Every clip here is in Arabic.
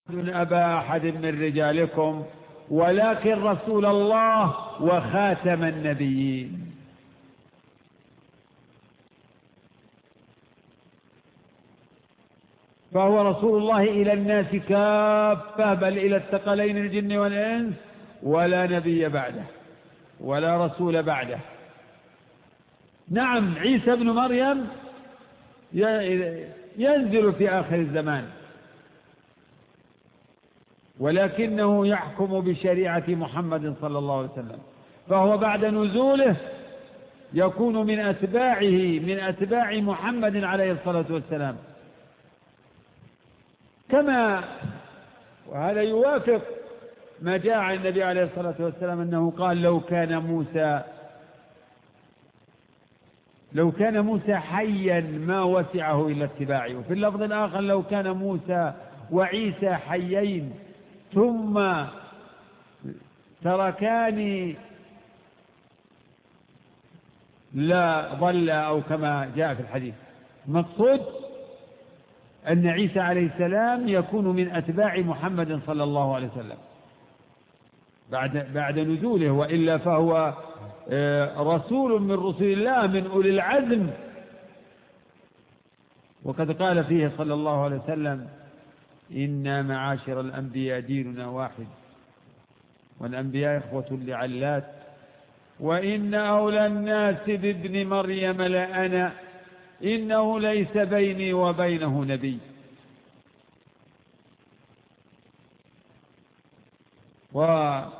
أبا أحد من رجالكم ولكن رسول الله وخاتم النبيين. فهو رسول الله إلى الناس كافة، بل إلى الثقلين الجن والإنس، ولا نبي بعده ولا رسول بعده. نعم، عيسى ابن مريم ينزل في آخر الزمان، ولكنه يحكم بشريعة محمد صلى الله عليه وسلم، فهو بعد نزوله يكون من أتباع محمد عليه الصلاة والسلام. كما وهذا يوافق ما جاء عن النبي عليه الصلاة والسلام أنه قال لو كان موسى حيا ما وسعه إلا اتباعي. وفي اللفظ الآخر لو كان موسى وعيسى حيين ثم تركاني لا ضل، أو كما جاء في الحديث. مقصود أن عيسى عليه السلام يكون من أتباع محمد صلى الله عليه وسلم بعد نزوله، وإلا فهو رسول من رسل الله، من أولي العزم. وقد قال فيه صلى الله عليه وسلم: إنا معاشر الأنبياء ديننا واحد، والأنبياء إخوة لعلات، وإن أولى الناس بابن مريم لأنا، إنه ليس بيني وبينه نبي. وثبت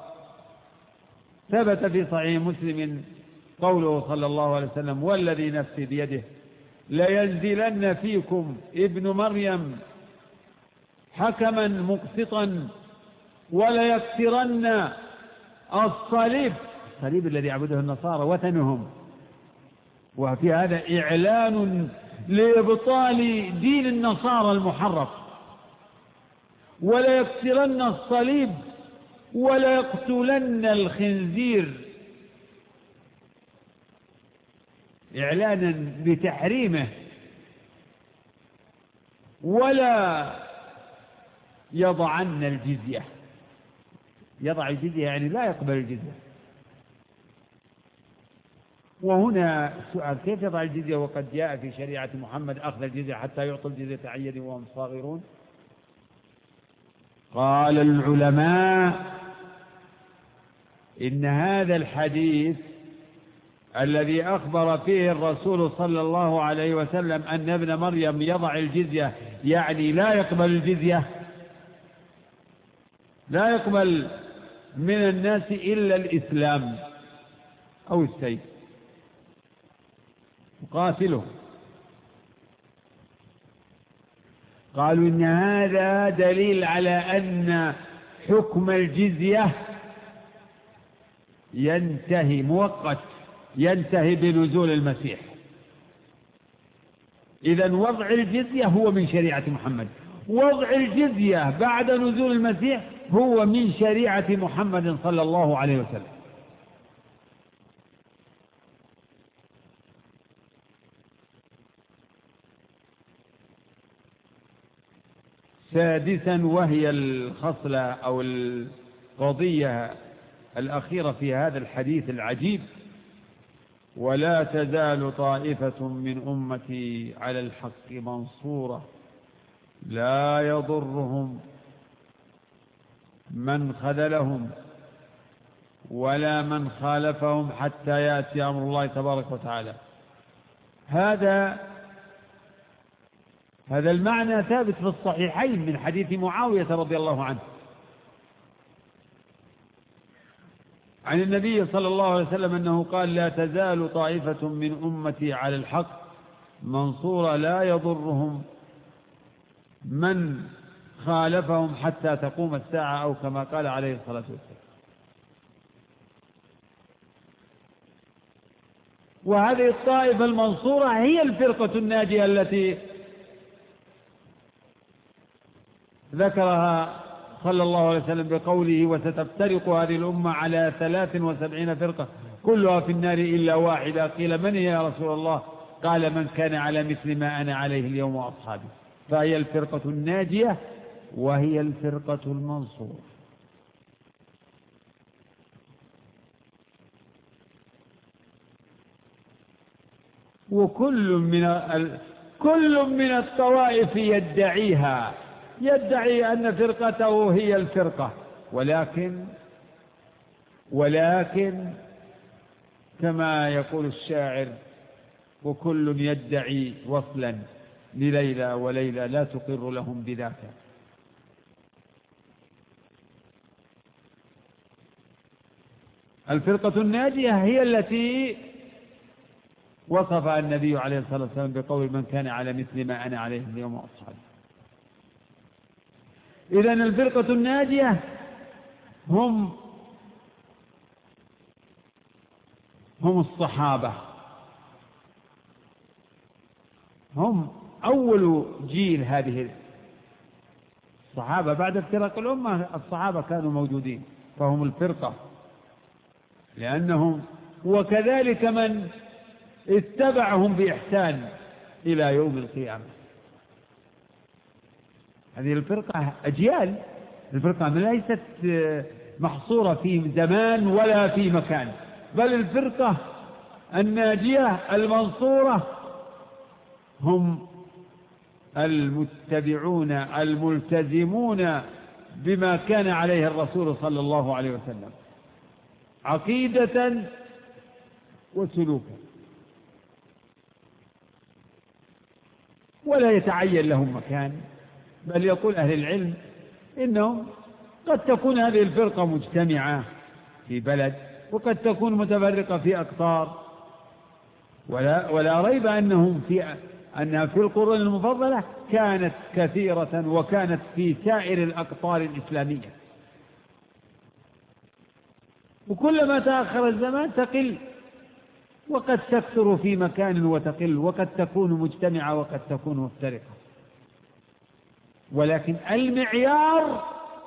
في صحيح مسلم قوله صلى الله عليه وسلم: والذي نفسي بيده لينزلن فيكم ابن مريم حكما مقسطا وليكسرن الصليب الذي يعبده النصارى وثنهم. وفي هذا إعلان لإبطال دين النصارى المحرف. وليكسرن الصليب وليقتلن الخنزير، إعلانا بتحريمه. ولا يضعن الجزية، يضع الجزية يعني لا يقبل الجزية. وهنا سؤال: كيف يضع الجزية وقد جاء في شريعة محمد أخذ الجزية حتى يعطوا الجزية عن يد وهم صاغرون؟ قال العلماء: إن هذا الحديث الذي أخبر فيه الرسول صلى الله عليه وسلم أن ابن مريم يضع الجزية، يعني لا يقبل الجزية، لا يقبل من الناس إلا الإسلام أو السيف، قاتله. قالوا إن هذا دليل على أن حكم الجزية ينتهي مؤقت، ينتهي بنزول المسيح. إذن وضع الجزية هو من شريعة محمد، وضع الجزية بعد نزول المسيح هو من شريعة محمد صلى الله عليه وسلم. سادسا، وهي الخصلة أو القضية الأخيرة في هذا الحديث العجيب: ولا تزال طائفة من أمتي على الحق منصورة لا يضرهم من خذلهم ولا من خالفهم حتى يأتي أمر الله تبارك وتعالى. هذا المعنى ثابت في الصحيحين من حديث معاوية رضي الله عنه عن النبي صلى الله عليه وسلم أنه قال: لا تزال طائفة من أمتي على الحق منصورة لا يضرهم من خالفهم حتى تقوم الساعة، أو كما قال عليه الصلاة والسلام. وهذه الطائفة المنصورة هي الفرقة الناجية التي ذكرها صلى الله عليه وسلم بقوله: وستفترق هذه الأمة على 73 فرقة كلها في النار إلا واحدة. قيل: من هي يا رسول الله؟ قال: من كان على مثل ما أنا عليه اليوم وأصحابي. فهي الفرقة الناجية وهي الفرقة المنصورة. وكل من الطوائف يدعي أن فرقته هي الفرقة، ولكن كما يقول الشاعر: وكل يدعي وصلا لليلى وليلى لا تقر لهم بذاك. الفرقة الناجية هي التي وصفها النبي عليه الصلاة والسلام بقول: من كان على مثل ما أنا عليه اليوم وأصحابي. إذن الفرقة الناجية هم الصحابة، هم أول جيل هذه الصحابة. بعد افتراق الأمة الصحابة كانوا موجودين، فهم الفرقة لأنهم، وكذلك من اتبعهم بإحسان إلى يوم القيامة. هذه الفرقة أجيال، الفرقة ليست محصورة في زمان ولا في مكان، بل الفرقة الناجية المنصورة هم المتبعون الملتزمون بما كان عليه الرسول صلى الله عليه وسلم عقيدة وسلوكا، ولا يتعين لهم مكان. بل يقول أهل العلم إنهم قد تكون هذه الفرقة مجتمعة في بلد، وقد تكون متفرقة في أقطار، ولا ريب أنها في القرون المفضلة كانت كثيرة، وكانت في سائر الأقطار الإسلامية. وكلما تأخر الزمان تقل، وقد تكثر في مكان وتقل، وقد تكون مجتمعة وقد تكون مفترقة. ولكن المعيار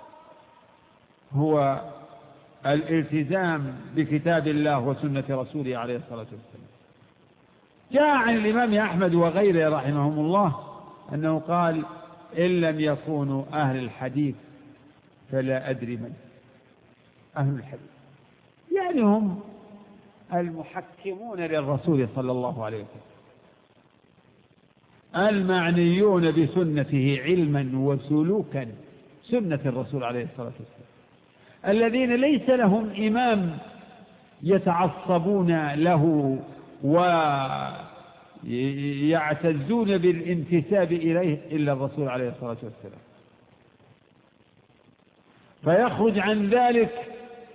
هو الالتزام بكتاب الله وسنة رسوله عليه الصلاة والسلام. جاء عن الإمام أحمد وغيره رحمهم الله أنه قال: إن لم يكونوا أهل الحديث فلا أدري من أهل الحديث، يعني هم المحكمون للرسول صلى الله عليه وسلم، المعنيون بسنته علما وسلوكا، سنة الرسول عليه الصلاة والسلام، الذين ليس لهم إمام يتعصبون له ويعتزون بالانتساب إليه إلا الرسول عليه الصلاة والسلام. فيخرج عن ذلك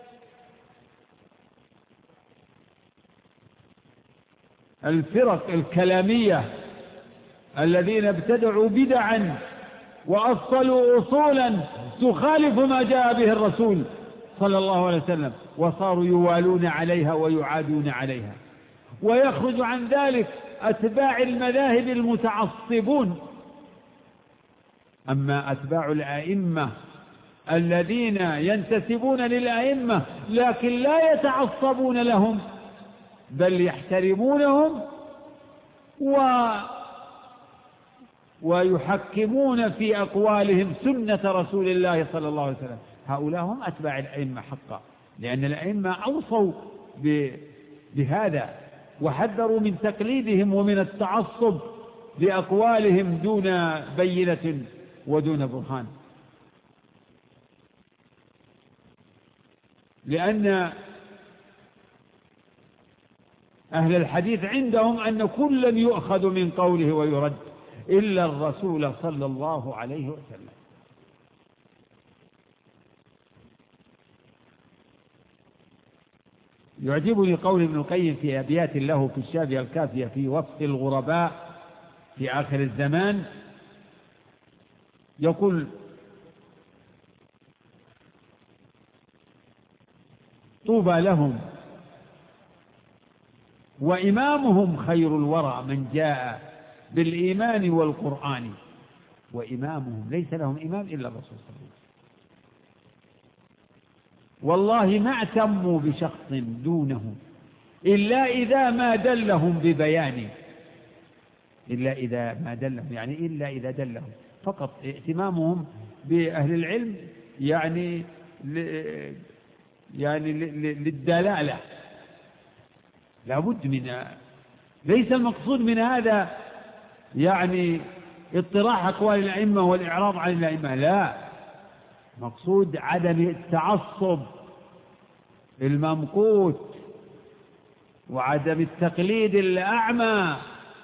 الفرق الكلامية الذين ابتدعوا بدعا وأصلوا أصولا تخالف ما جاء به الرسول صلى الله عليه وسلم، وصاروا يوالون عليها ويعادون عليها. ويخرج عن ذلك أتباع المذاهب المتعصبون. أما أتباع الأئمة الذين ينتسبون للأئمة لكن لا يتعصبون لهم، بل يحترمونهم ويحكمون في أقوالهم سنة رسول الله صلى الله عليه وسلم، هؤلاء هم أتباع الأئمة حقا، لأن الأئمة أوصوا بهذا وحذروا من تقليدهم ومن التعصب لأقوالهم دون بينة ودون برهان. لأن أهل الحديث عندهم أن كلا يؤخذ من قوله ويرد إلا الرسول صلى الله عليه وسلم. يعجبني قول ابن القيم في أبيات له في الشافية الكافية في وصف الغرباء في آخر الزمان، يقول: طوبى لهم وإمامهم خير الورى من جاء بالإيمان والقرآن. وإمامهم ليس لهم إمام إلا الرسول صلى الله عليه وسلم. والله ما اعتموا بشخص دونه إلا إذا ما دلهم ببيان، إلا إذا ما دلهم، يعني إلا إذا دلهم فقط. ائتمامهم بأهل العلم يعني للدلالة، لابد من، ليس المقصود من هذا يعني اطراح أقوال الأئمة والإعراض عن الأئمة، لا، مقصود عدم التعصب الممقوت وعدم التقليد الأعمى.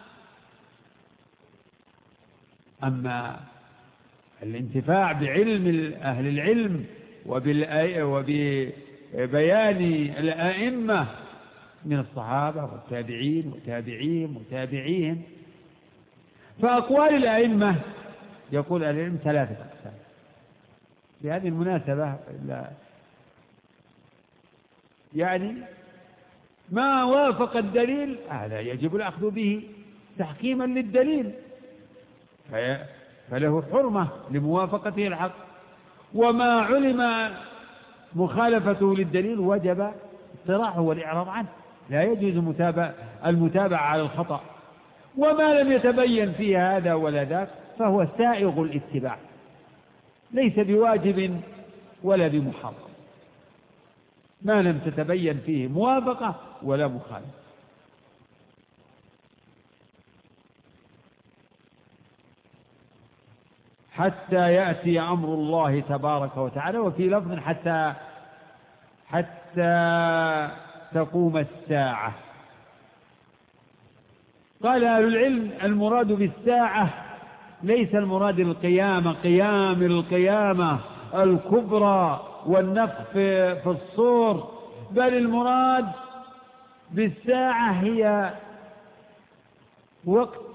أما الانتفاع بعلم أهل العلم وببيان الأئمة من الصحابة والتابعين وتابعيهم وتابعيهم، فأقوال الأئمة يقول أهل العلم 3 أقسام. في هذه المناسبة يعني ما وافق الدليل هذا يجب الأخذ به تحكيما للدليل، فله حرمة لموافقته الحق، وما علم مخالفته للدليل وجب اطراحه والإعراض عنه، لا يجوز المتابعة على الخطأ، وما لم يتبين فيه هذا ولا ذاك فهو سائغ الاتباع، ليس بواجب ولا بمحرم، ما لم تتبين فيه موافقة ولا مخالفة. حتى يأتي أمر الله تبارك وتعالى، وفي لفظ حتى تقوم الساعة. قال أهل العلم المراد بالساعة ليس المراد القيامة، قيام القيامة الكبرى والنفخ في الصور، بل المراد بالساعة هي وقت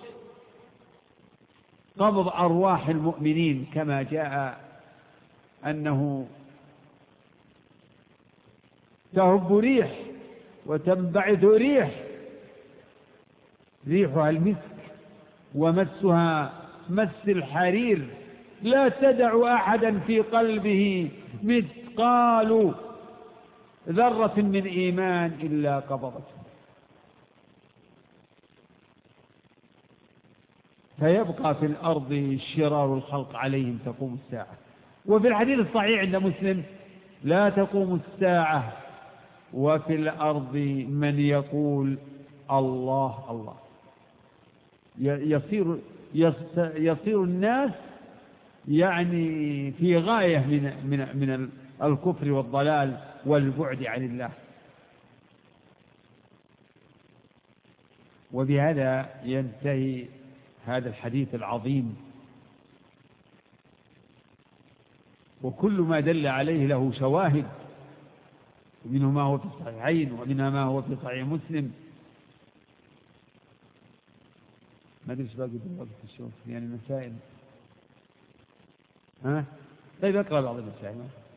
قبض أرواح المؤمنين، كما جاء أنه تهب ريح وتنبعث ريحها المسك ومسها مس الحرير، لا تدع أحدا في قلبه مثقال ذرة من إيمان إلا قبضته، فيبقى في الأرض شرار الخلق عليهم تقوم الساعة. وفي الحديث الصحيح عند مسلم لا تقوم الساعة وفي الأرض من يقول الله الله، يصير الناس يعني في غاية من الكفر والضلال والبعد عن الله. وبهذا ينتهي هذا الحديث العظيم، وكل ما دل عليه له شواهد، ومنه ما هو في الصحيحين ومنها ما هو في صحيح مسلم. ما أدري إيش باقي بالوقت الشوف يعني مسائل. طيب اقرأ بعض المسائل.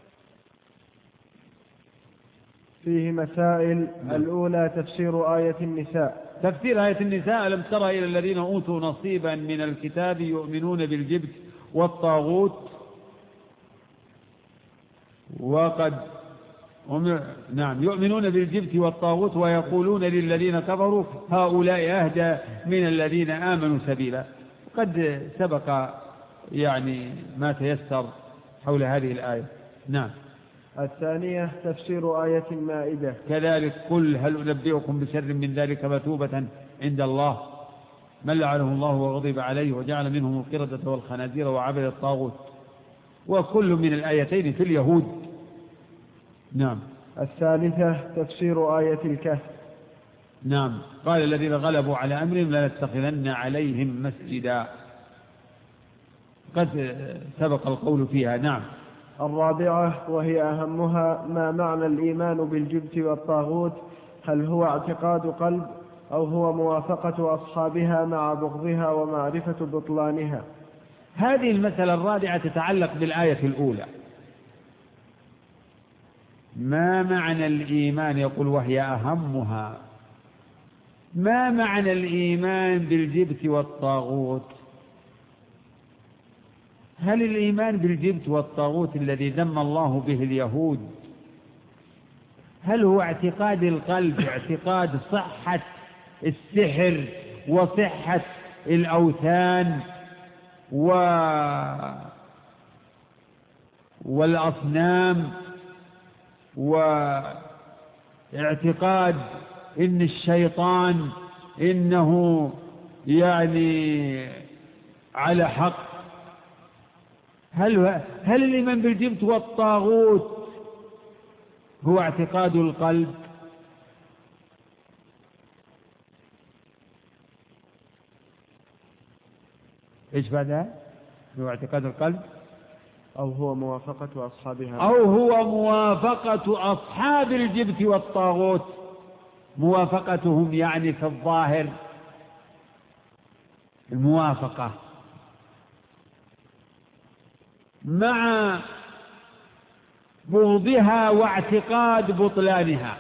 فيه مسائل. الأولى تفسير آية النساء. تفسير آية النساء: ألم تر إلى الذين أوتوا نصيبا من الكتاب يؤمنون بالجبت والطاغوت يؤمنون بالجبت والطاغوت ويقولون للذين كفروا هؤلاء أهدى من الذين آمنوا سبيلا. قد سبق يعني ما تيسر حول هذه الآية. نعم. الثانية تفسير آية المائدة. كذلك قل هل أنبئكم بشر من ذلك مثوبة عند الله من لعنه الله وغضب عليه وجعل منهم القردة والخنازير وعبد الطاغوت، وكل من الآيتين في اليهود. نعم. الثالثة تفسير آية الكهف. نعم. قال الذين غلبوا على أمرهم لنتخذن عليهم مسجدا، قد سبق القول فيها. نعم. الرابعة وهي أهمها: ما معنى الإيمان بالجبت والطاغوت؟ هل هو اعتقاد قلب أو هو موافقة أصحابها مع بغضها ومعرفة بطلانها؟ هذه المسألة الرابعة تتعلق بالآية الأولى. ما معنى الإيمان؟ يقول وهي أهمها. ما معنى الإيمان بالجبت والطاغوت؟ هل الإيمان بالجبت والطاغوت الذي ذم الله به اليهود هل هو اعتقاد القلب، اعتقاد صحة السحر وصحة الأوثان والأصنام واعتقاد إن الشيطان إنه يعني على حق. هل الإيمان بالجبت والطاغوت هو اعتقاد القلب؟ إيش بعدها؟ هو اعتقاد القلب أو هو موافقة أصحابها، أو هو موافقة أصحاب الجبت والطاغوت. موافقتهم يعني في الظاهر الموافقة مع بغضها واعتقاد بطلانها.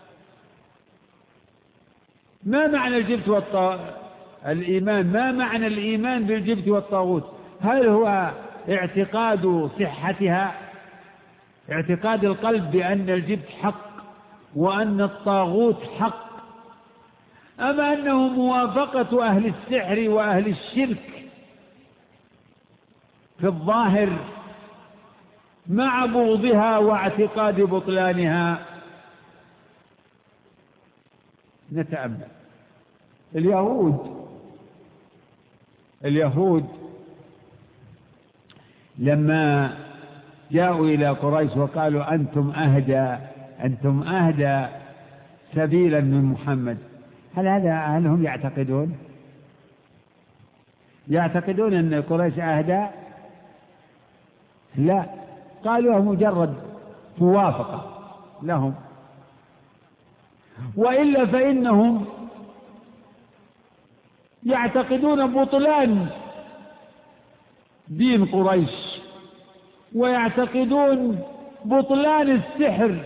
ما معنى الجبت الإيمان؟ ما معنى الإيمان بالجبت والطاغوت؟ هل هو اعتقاد صحتها، اعتقاد القلب بأن الجبت حق وأن الطاغوت حق، أم أنه موافقة أهل السحر وأهل الشرك في الظاهر مع بغضها واعتقاد بطلانها؟ نتأمل. اليهود لما جاءوا إلى قريش وقالوا أنتم أهدى سبيلا من محمد، هل هم يعتقدون أن قريش أهدى؟ لا، قالوا مجرد موافقة لهم، وإلا فإنهم يعتقدون بطلان دين قريش ويعتقدون بطلان السحر،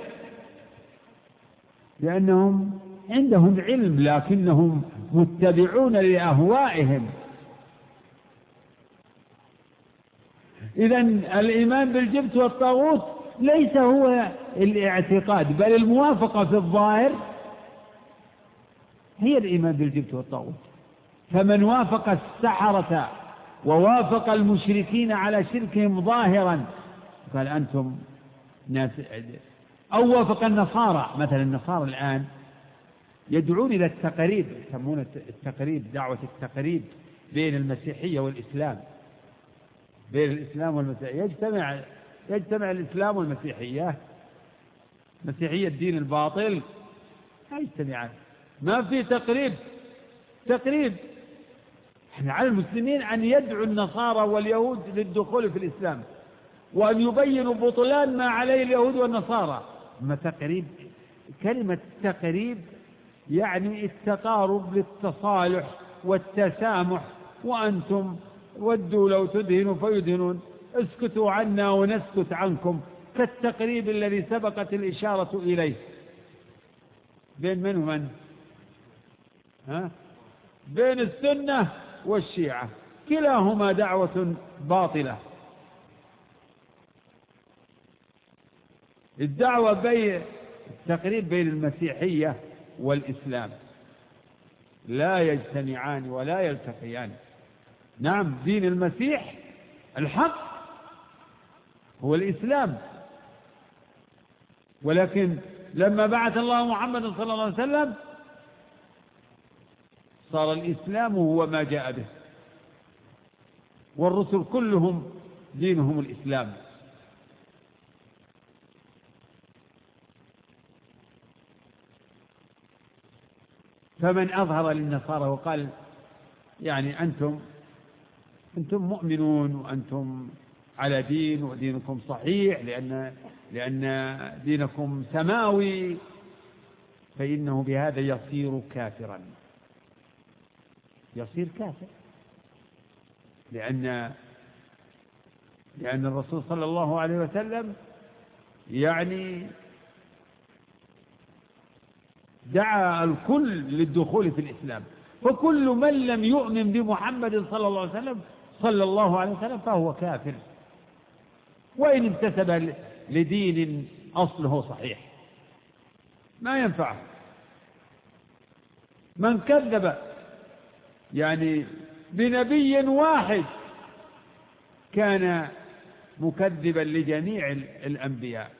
لأنهم عندهم علم لكنهم متبعون لأهوائهم. إذن الإيمان بالجبت والطاغوت ليس هو الاعتقاد، بل الموافقة في الظاهر هي الإيمان بالجبت والطاغوت. فمن وافق السحرة ووافق المشركين على شركهم ظاهرا قال أنتم ناس، أو وافق النصارى. مثلا النصارى الآن يدعون إلى التقريب، يسمون التقريب دعوة التقريب بين المسيحية والإسلام، بين الإسلام والمسيحية. يجتمع الإسلام والمسيحية، مسيحية الدين الباطل لا يجتمعان، ما في تقريب. احنا على المسلمين أن يدعوا النصارى واليهود للدخول في الإسلام، وأن يبينوا بطلان ما عليه اليهود والنصارى. أما تقريب، كلمة تقريب يعني التقارب للتصالح والتسامح، وأنتم ودوا لو تدهنوا فيدهنون، اسكتوا عنا ونسكت عنكم، كالتقريب الذي سبقت الإشارة إليه بين من ومن؟ بين السنة والشيعة، كلاهما دعوة باطلة. الدعوة التقريب بين المسيحية والإسلام لا يجتمعان ولا يلتقيان. نعم، دين المسيح الحق هو الإسلام، ولكن لما بعث الله محمد صلى الله عليه وسلم صار الإسلام هو ما جاء به، والرسل كلهم دينهم الإسلام. فمن أظهر للنصارى وقال يعني أنتم مؤمنون وأنتم على دين ودينكم صحيح لأن دينكم سماوي، فإنه بهذا يصير كافرا، يصير كافر، لأن الرسول صلى الله عليه وسلم يعني دعا الكل للدخول في الإسلام، فكل من لم يؤمن بمحمد صلى الله عليه وسلم فهو كافر، وإن انتسب لدين أصله صحيح ما ينفعه. من كذب يعني بنبي واحد كان مكذبا لجميع الأنبياء.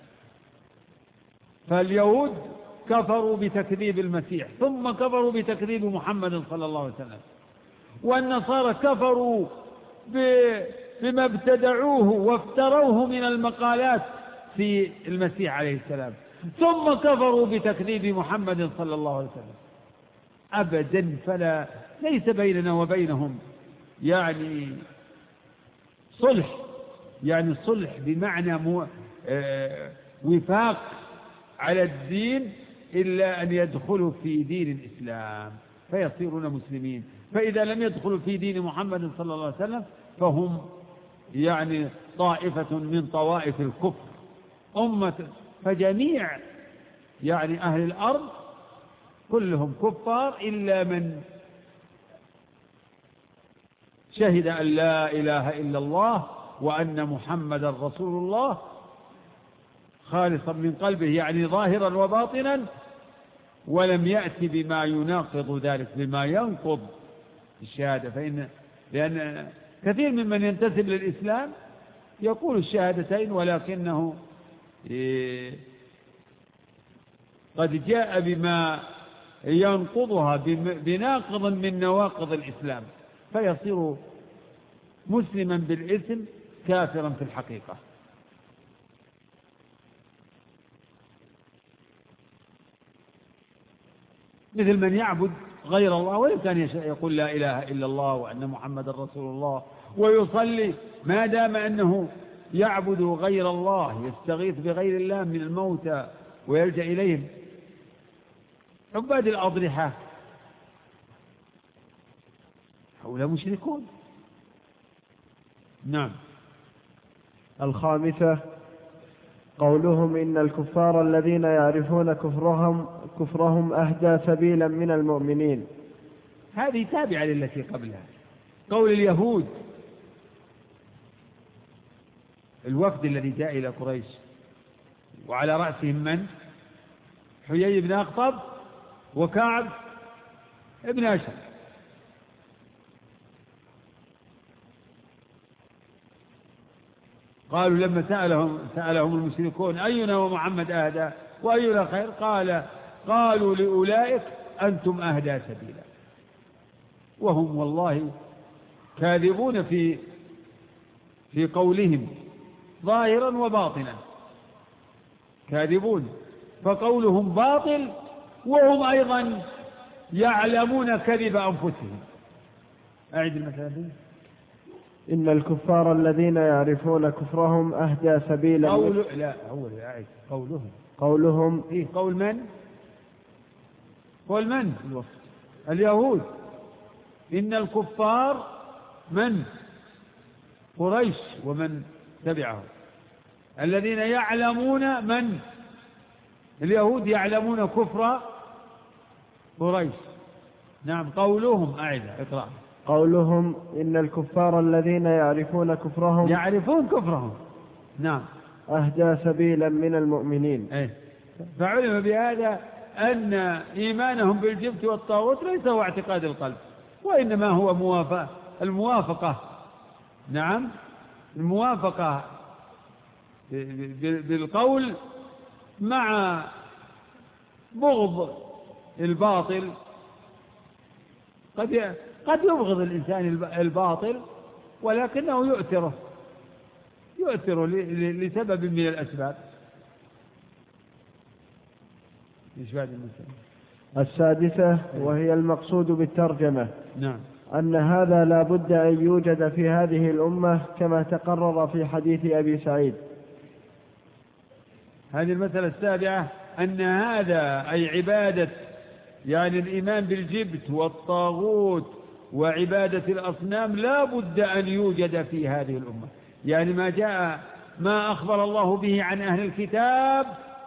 فاليهود كفروا بتكذيب المسيح، ثم كفروا بتكذيب محمد صلى الله عليه وسلم، والنصارى كفروا بما ابتدعوه وافتروه من المقالات في المسيح عليه السلام، ثم كفروا بتكذيب محمد صلى الله عليه وسلم. أبدا، فلا ليس بيننا وبينهم يعني صلح، يعني صلح بمعنى وفاق على الدين، إلا أن يدخلوا في دين الإسلام فيصيرون مسلمين. فإذا لم يدخلوا في دين محمد صلى الله عليه وسلم فهم يعني طائفة من طوائف الكفر فجميع يعني أهل الأرض كلهم كفار إلا من شهد أن لا إله إلا الله وأن محمد رسول الله خالصا من قلبه، يعني ظاهرا وباطنا، ولم يأتي بما يناقض ذلك، بما ينقض الشهادة. لأن كثير ممن ينتسب للإسلام يقول الشهادتين ولكنه قد جاء بما ينقضها بناقض من نواقض الإسلام، فيصير مسلما بالاسم كافرا في الحقيقة. مثل من يعبد غير الله وإن كان يقول لا إله إلا الله وأن محمد رسول الله ويصلي، ما دام أنه يعبد غير الله، يستغيث بغير الله من الموتى ويلجأ إليهم. عباد الأضرحة هؤلاء مشركون. نعم. الخامسة قولهم إن الكفار الذين يعرفون كفرهم أهدى سبيلا من المؤمنين. هذه تابعة للتي قبلها. قول اليهود، الوفد الذي جاء إلى قريش وعلى رأسهم من؟ حيي بن أخطب وكعب ابن أشهر. قالوا لما سألهم المشركون أينا ومحمد أهدى وأينا خير، قالوا لأولئك أنتم أهدى سبيلا، وهم والله كاذبون في قولهم ظاهرا وباطنا، كاذبون، فقولهم باطل وهم أيضا يعلمون كذب أنفسهم. أعد المثال. إن الكفار الذين يعرفون كفرهم أهدى سبيلا قولهم إيه؟ قول من؟ قول من؟ اليهود. إن الكفار من؟ قريش ومن تبعهم، الذين يعلمون من؟ اليهود يعلمون كفر قريش. نعم. قولهم أعد اقرأ. قولهم إن الكفار الذين يعرفون كفرهم نعم أهدى سبيلا من المؤمنين. فعلم بهذا أن إيمانهم بالجبت والطاغوت ليس هو اعتقاد القلب، وإنما هو الموافقة. نعم، الموافقة بالقول مع بغض الباطل. قد يبغض الإنسان الباطل ولكنه يؤثره لسبب من الأسباب. السادسة وهي المقصود بالترجمة. نعم. أن هذا لا بد أن يوجد في هذه الأمة كما تقرر في حديث أبي سعيد. هذه المسألة السابعة أن هذا أي عبادة، يعني الإيمان بالجبت والطاغوت وعبادة الأصنام لا بد أن يوجد في هذه الأمة، يعني ما أخبر الله به عن أهل الكتاب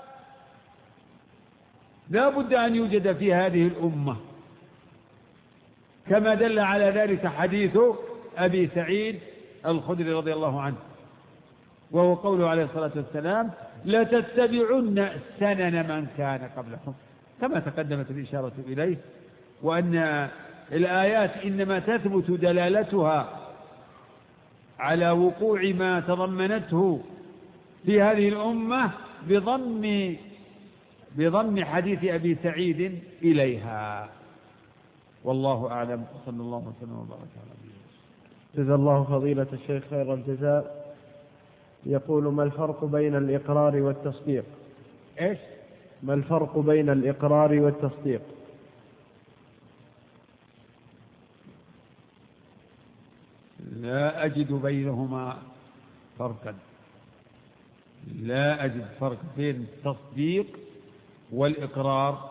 لا بد أن يوجد في هذه الأمة، كما دل على ذلك حديث أبي سعيد الخدري رضي الله عنه، وهو قوله عليه الصلاة والسلام لتتبعن سنن من كان قبلكم، كما تقدمت الإشارة إليه، وأن الآيات إنما تثبت دلالتها على وقوع ما تضمنته في هذه الأمة بضم حديث أبي سعيد إليها. والله أعلم، صلى الله وسلم وبارك على نبينا. جزا الله فضيلة الشيخ خير الجزاء. يقول: ما الفرق بين الإقرار والتصديق؟ إيش؟ ما الفرق بين الإقرار والتصديق؟ لا أجد بينهما فرقا، لا أجد فرق بين التصديق والإقرار،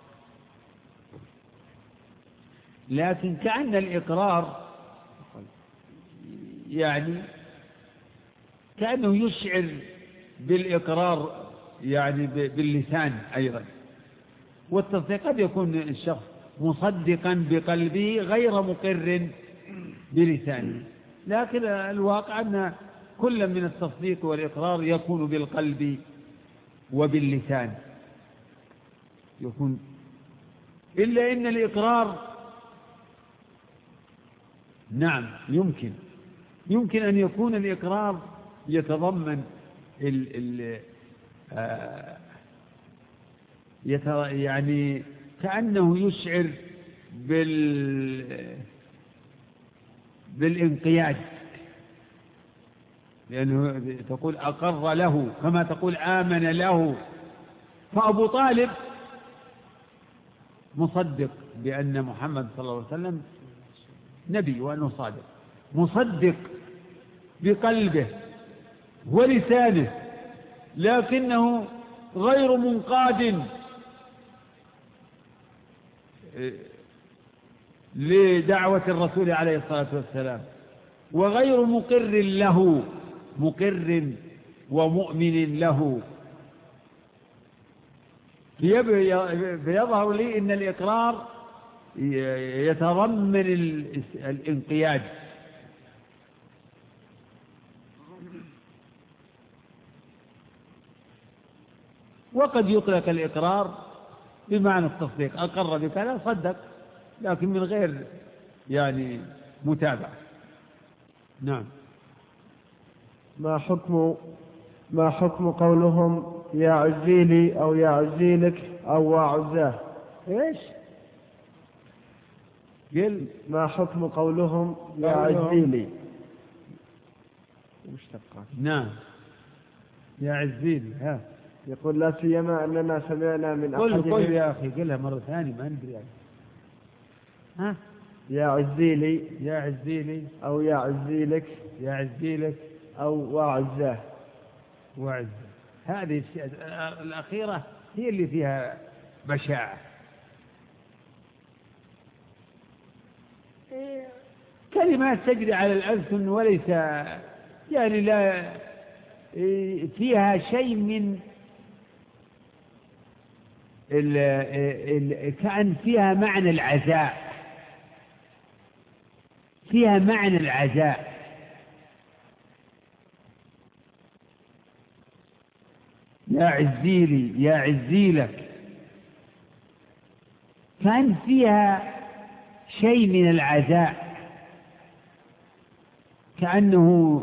لكن كأن الإقرار يعني كأنه يشعر بالإقرار يعني باللسان أيضا، والتصديق قد يكون الشخص مصدقا بقلبه غير مقر بلسانه، لكن الواقع أن كل من التصديق والإقرار يكون بالقلب وباللسان يكون، إلا إن الإقرار نعم يمكن أن يكون الإقرار يتضمن يعني كأنه يشعر بالانقياد، لأنه تقول أقر له كما تقول آمن له. فأبو طالب مصدق بأن محمد صلى الله عليه وسلم نبي وأنه صادق، مصدق بقلبه ولسانه، لكنه غير منقاد لدعوة الرسول عليه الصلاة والسلام، وغير مقر له، مقر ومؤمن له. فيظهر لي أن الإقرار يتضمن الانقياد، وقد يطلق الإقرار بمعنى التصديق، أقر بكذا صدق، لكن من غير يعني متابعة. نعم. ما حكم قولهم يا عزيلي أو يا عزيلك أو وعزاه؟ إيش قل؟ ما حكم قولهم يا عزيلي؟ نعم يا عزيلي. ها يقول: لا سيما أننا سمعنا من أحدهم. قل يا أخي، قلها مرة ثانية ما ندري يعني. ها يا عزيلي، يا عزيلي أو يا عزيلك، يا عزيلك أو وعزاه. وعزاه، هذه الأخيرة هي اللي فيها بشاعة. كلمات تجري على الألسن وليس يعني لا فيها شيء من كأن فيها معنى العزاء، فيها معنى العزاء. يا عزيلي يا عزيلك، كان فيها شيء من العزاء، كأنه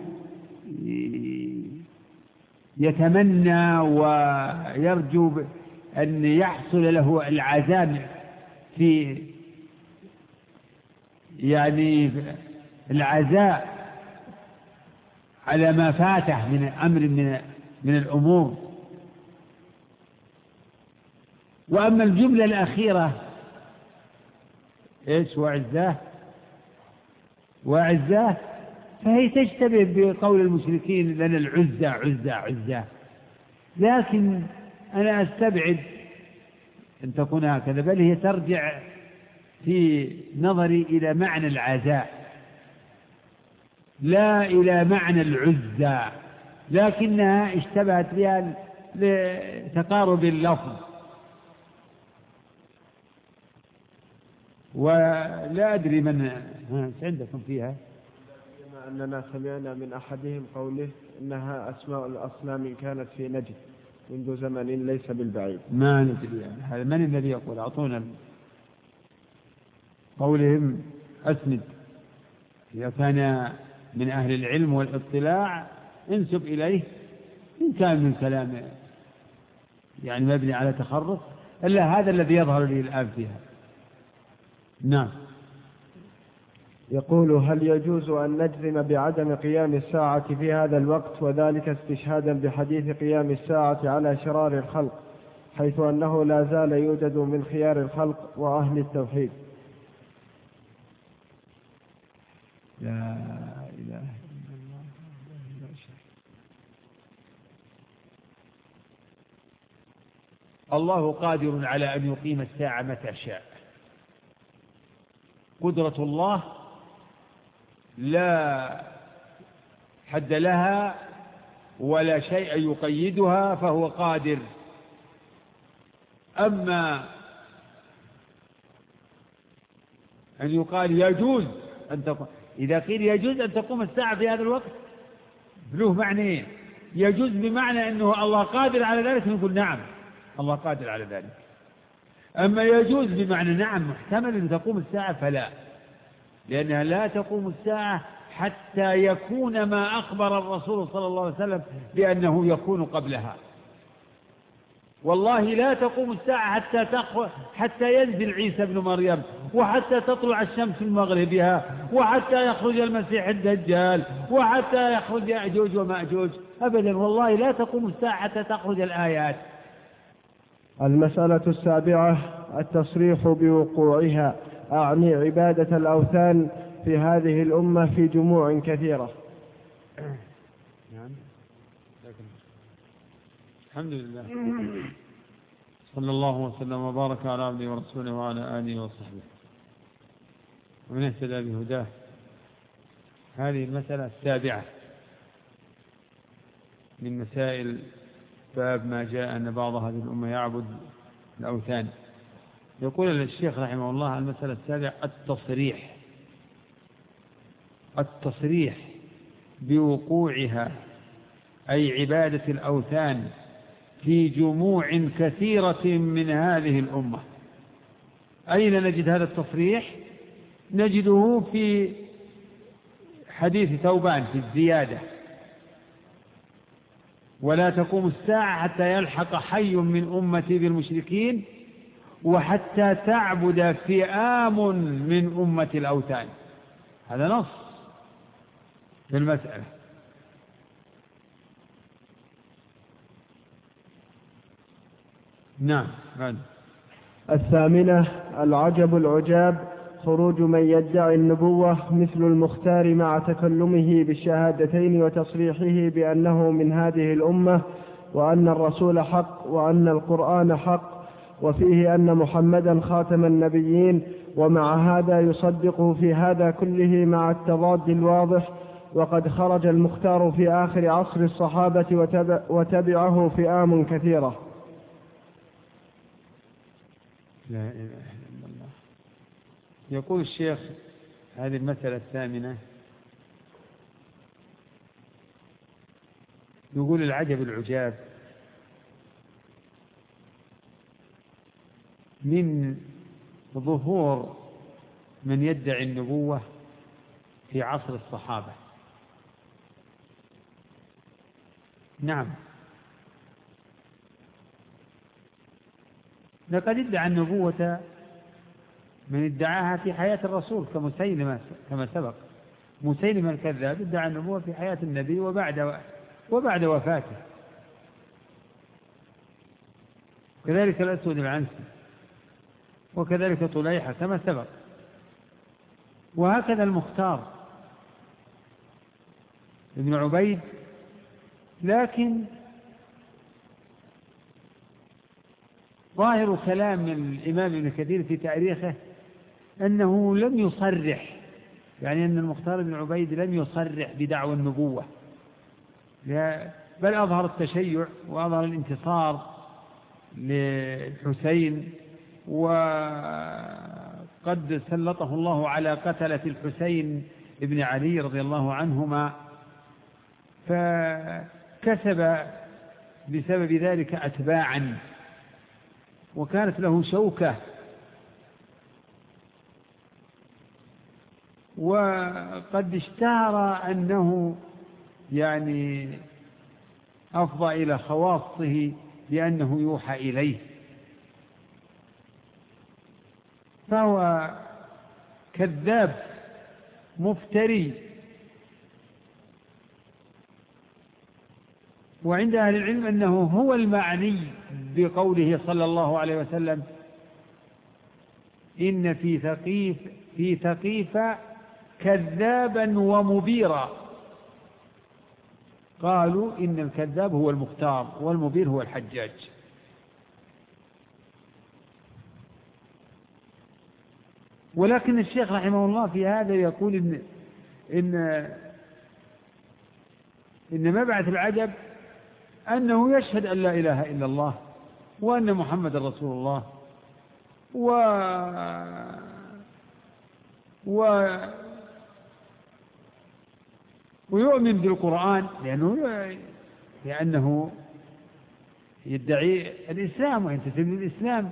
يتمنى ويرجو أن يحصل له العزاء في يعني العزاء على ما فاته من أمر من الأمور. وأما الجملة الأخيرة إيش؟ وعزاه، وعزاه، فهي تشتبه بقول المشركين لنا العزة عزة عزة، لكن أنا أستبعد أن تكون هكذا، بل هي ترجع في نظري إلى معنى العزاء لا إلى معنى العزة، لكنها اشتبهت بها لتقارب اللفظ. ولا أدري من عندكم فيها. بما أننا سمعنا من أحدهم قوله إنها أسماء الأصنام إن كانت في نجد منذ زمن ليس بالبعيد. ما ندري يعني هذا من الذي يقول؟ أعطونا قولهم أسند إذا كان من أهل العلم والاطلاع انسب إليه إن كان من كلام يعني مبني على تخرص، إلا هذا الذي يظهر لي الآن فيها. نعم. يقول: هل يجوز أن نجزم بعدم قيام الساعة في هذا الوقت، وذلك استشهادا بحديث قيام الساعة على شرار الخلق، حيث أنه لا زال يوجد من خيار الخلق وأهل التوحيد؟ لا إله إلا الله. الله قادر على أن يقيم الساعة متى شاء. قدرة الله لا حد لها ولا شيء يقيدها، فهو قادر. أما أن يقال يجوز أن تقوم، إذا قيل يجوز أن تقوم الساعة في هذا الوقت له معنى. يجوز بمعنى أنه الله قادر على ذلك، نقول نعم الله قادر على ذلك. أما يجوز بمعنى نعم محتمل أن تقوم الساعة فلا، لأنها لا تقوم الساعة حتى يكون ما أخبر الرسول صلى الله عليه وسلم بأنه يكون قبلها. والله لا تقوم الساعة حتى ينزل عيسى بن مريم، وحتى تطلع الشمس من مغربها، وحتى يخرج المسيح الدجال، وحتى يخرج يأجوج ومأجوج. أبدا والله لا تقوم الساعة حتى تخرج الآيات. المسألة 7: التصريح بوقوعها، أعني عبادة الأوثان في هذه الأمة في جموع كثيرة. الحمد لله، صلى الله وسلم وبارك على عبده ورسوله وعلى آله وصحبه ومن اهتدى بهداه. هذه المسألة 7 من مسائل باب ما جاء أن بعض هذه الأمة يعبد الأوثان. يقول الشيخ رحمه الله: المسألة 7: التصريح بوقوعها، أي عبادة الأوثان، في جموع كثيرة من هذه الأمة. أين نجد هذا التصريح؟ نجده في حديث ثوبان في الزيادة: ولا تقوم الساعة حتى يلحق حي من أمتي بالمشركين، وحتى تعبد فئام من أمة الأوثان. هذا نص في المسألة. نعم. 8: العجب العجاب، خروج من يدعي النبوة مثل المختار مع تكلمه بالشهادتين وتصريحه بأنه من هذه الأمة، وأن الرسول حق، وأن القرآن حق، وفيه أن محمدا خاتم النبيين، ومع هذا يصدقه في هذا كله مع التضاد الواضح. وقد خرج المختار في آخر عصر الصحابة وتبعه فئام كثيرة. لا إله إلا الله. يقول الشيخ: هذه المسألة 8، يقول: العجب العجاب من ظهور من يدعي النبوة في عصر الصحابة. نعم، لقد ادعى النبوة من ادعاها في حياة الرسول كمسيلمة كما سبق. مسيلمة الكذاب ادعى النبوة في حياة النبي وبعد وفاته. كذلك الأسود العنسي، وكذلك طليحة كما سبق، وهكذا المختار ابن عبيد. لكن ظاهر كلام من الإمام ابن كثير في تاريخه أنه لم يصرح، يعني أن المختار بن عبيد لم يصرح بدعوى النبوة، بل أظهر التشيع وأظهر الانتصار للحسين، وقد سلطه الله على قتلة الحسين ابن علي رضي الله عنهما، فكسب بسبب ذلك أتباعا، وكانت له شوكة، وقد اشتهر أنه يعني أفضى إلى خواصه بأنه يوحى إليه، فهو كذاب مفتري. وعند أهل العلم أنه هو المعني بقوله صلى الله عليه وسلم: إن في ثقيف كذابا ومبيرا. قالوا إن الكذاب هو المختار والمبير هو الحجاج. ولكن الشيخ رحمه الله في هذا يقول إن مبعث العجب أنه يشهد أن لا إله إلا الله وأن محمد رسول الله ويؤمن بالقرآن لأنه يدعي الإسلام وينتسب للإسلام،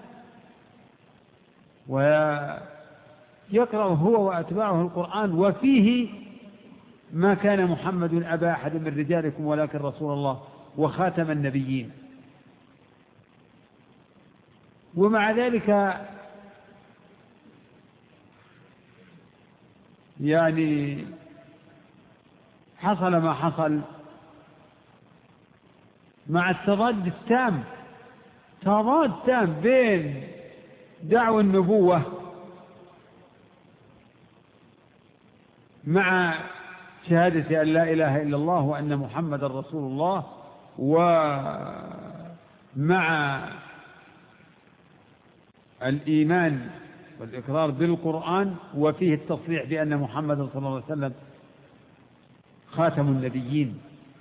ويقرأ هو وأتباعه القرآن وفيه ما كان محمد أبا أحد من رجالكم ولكن رسول الله وخاتم النبيين. ومع ذلك يعني حصل ما حصل مع التضاد التام، تضاد تام بين دعوى النبوة مع شهادة أن لا إله إلا الله وأن محمد رسول الله، ومع الإيمان والإقرار بالقرآن وفيه التصريح بأن محمد صلى الله عليه وسلم خاتم النبيين.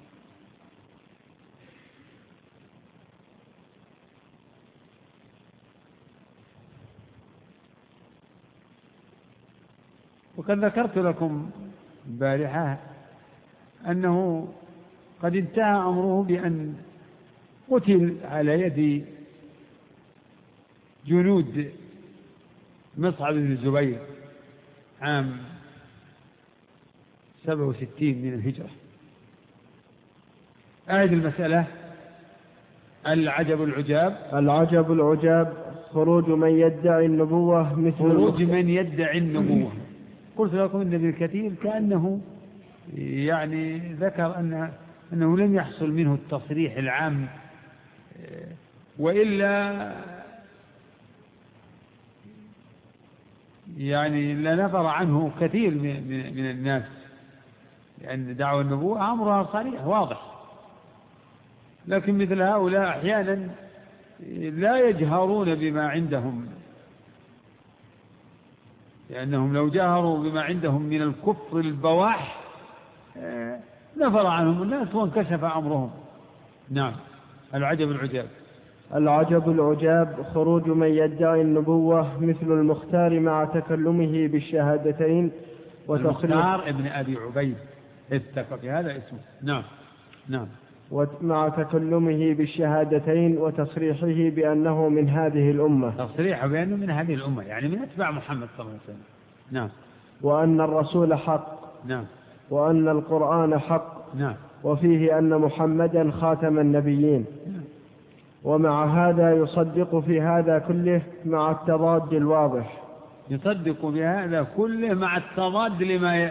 وقد ذكرت لكم البارحة أنه قد انتهى أمره بأن قتل على يد جنود مصعب بن الزبير عام 67 من الهجرة. أعد المسألة. العجب العجاب خروج من يدعي النبوة من يدعي النبوة. قلت لكم أن ابن كثير كأنه يعني ذكر أنه لم يحصل منه التصريح العام، وإلا يعني لنفر عنه كثير من الناس، لأن دعوة النبوة أمرها صريح واضح. لكن مثل هؤلاء أحيانا لا يجهرون بما عندهم، لأنهم لو جاهروا بما عندهم من الكفر البواح نفر عنهم الناس وانكشف أمرهم. نعم. العجب العجاب خروج من يدعي النبوة مثل المختار مع تكلمه بالشهادتين المختار ابن أبي عبيد اتفق هذا اسمه. نعم. مع تكلمه بالشهادتين وتصريحه بأنه من هذه الأمة. تصريحه بأنه من هذه الأمة يعني من أتباع محمد صلى الله عليه وسلم. نعم. وأن الرسول حق. نعم. وأن القرآن حق. نعم. وفيه أن محمدا خاتم النبيين. نعم. ومع هذا يصدق في هذا كله مع التضاد الواضح. يصدق بهذا كله مع التضاد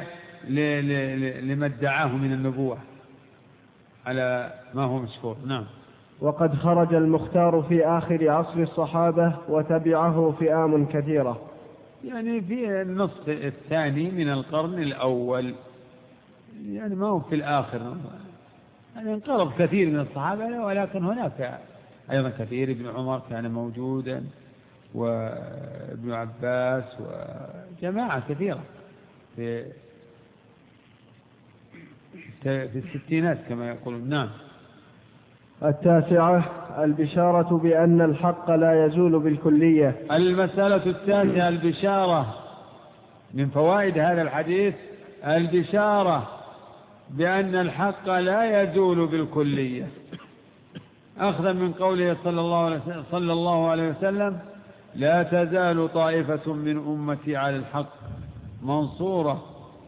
لما ادعاه من النبوة على ما هو مشهور. نعم. وقد خرج المختار في آخر عصر الصحابة وتبعه فئام كثيرة، يعني في النصف الثاني من القرن الأول، يعني ما هو في الآخر، يعني انقرض كثير من الصحابة، ولكن هناك أيضا كثير. ابن عمر كان موجودا وابن عباس وجماعة كثيرة في الستينات كما يقولون. نعم. 9 البشارة بأن الحق لا يزول بالكلية. المسألة 9 البشارة. من فوائد هذا الحديث البشارة بأن الحق لا يزول بالكلية، أخذا من قوله صلى الله عليه وسلم: لا تزال طائفة من أمتي على الحق منصورة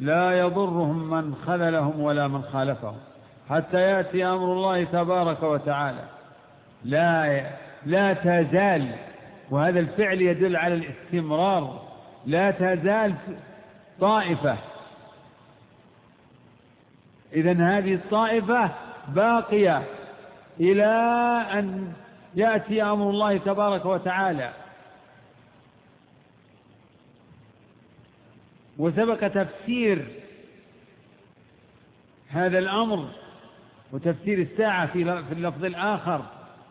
لا يضرهم من خذلهم ولا من خالفهم حتى يأتي أمر الله تبارك وتعالى. لا تزال، وهذا الفعل يدل على الاستمرار، لا تزال طائفة، إذن هذه الطائفة باقية إلى أن يأتي أمر الله تبارك وتعالى. وسبق تفسير هذا الأمر وتفسير الساعة في اللفظ الآخر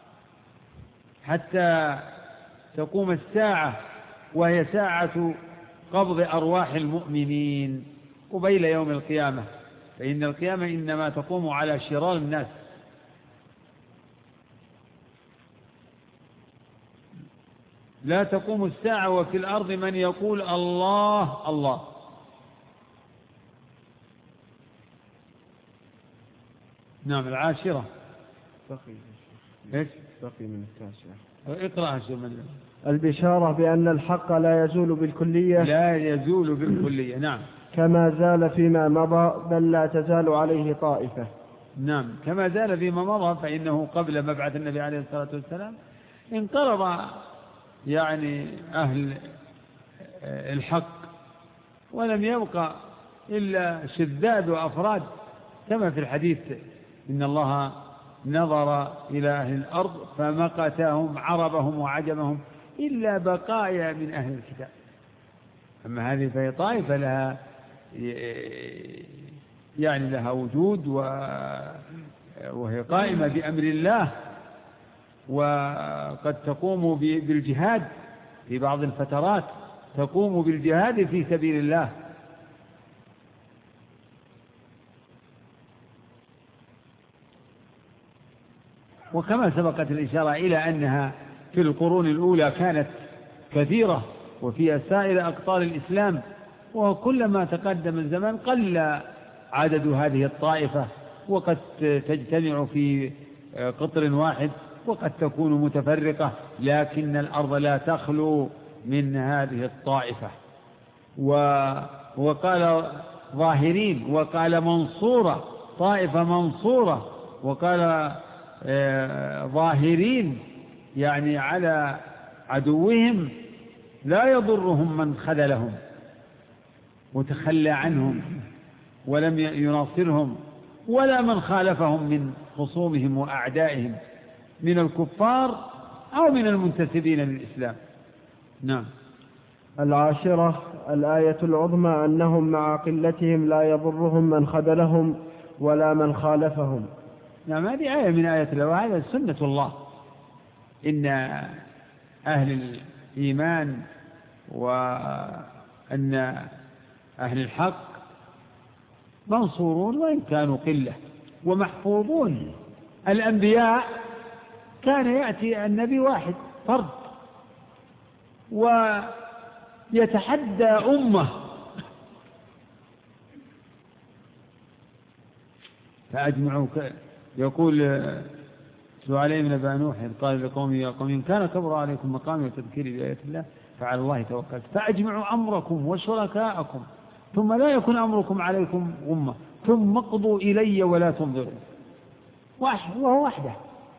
حتى تقوم الساعة، وهي ساعة قبض أرواح المؤمنين قبيل يوم القيامة، فإن القيامة إنما تقوم على شرار الناس. لا تقوم الساعة وفي الأرض من يقول الله الله. نعم. العاشرة بقي من التاسعة. اقرأها شو من البشارة بأن الحق لا يزول بالكلية. لا يزول بالكلية. نعم. كما زال فيما مضى، بل لا تزال عليه طائفة. نعم، كما زال فيما مضى، فإنه قبل مبعث النبي عليه الصلاة والسلام انقرض يعني أهل الحق، ولم يبقى إلا شذاذ وأفراد، كما في الحديث إن الله نظر إلى أهل الأرض فمقتهم عربهم وعجمهم إلا بقايا من أهل الكتاب. أما هذه فهي طائفة لها يعني لها وجود، وهي قائمة بأمر الله، وقد تقوم بالجهاد في بعض الفترات، تقوم بالجهاد في سبيل الله. وكما سبقت الإشارة إلى أنها في القرون الأولى كانت كثيرة وفي سائر أقطار الإسلام، وكلما تقدم الزمن قل عدد هذه الطائفة، وقد تجتمع في قطر واحد وقد تكون متفرقة، لكن الأرض لا تخلو من هذه الطائفة. وقال ظاهرين، وقال منصورة، طائفة منصورة، وقال ظاهرين يعني على عدوهم لا يضرهم من خذلهم وتخلى عنهم ولم يناصرهم، ولا من خالفهم من خصومهم وأعدائهم من الكفار أو من المنتسبين للإسلام. نعم. العاشرة الآية العظمى أنهم مع قلتهم لا يضرهم من خذلهم ولا من خالفهم. نعم، هذه آية من آيات الله، وهذا سنة الله، إن أهل الإيمان وأن أهل الحق منصورون وإن كانوا قلة ومحفوظون. الأنبياء كان يأتي النبي واحد فرد ويتحدى أمة، فأجمعوا يقول سؤالين من أبا نوح قال لقومه يا قوم إن كان كبر عليكم مقامي وتذكيري بآيات الله فعلى الله توكلت فأجمعوا أمركم وشركاءكم ثم لا يكن أمركم عليكم غمة ثم اقضوا إلي ولا تنظروا. وهو وحده.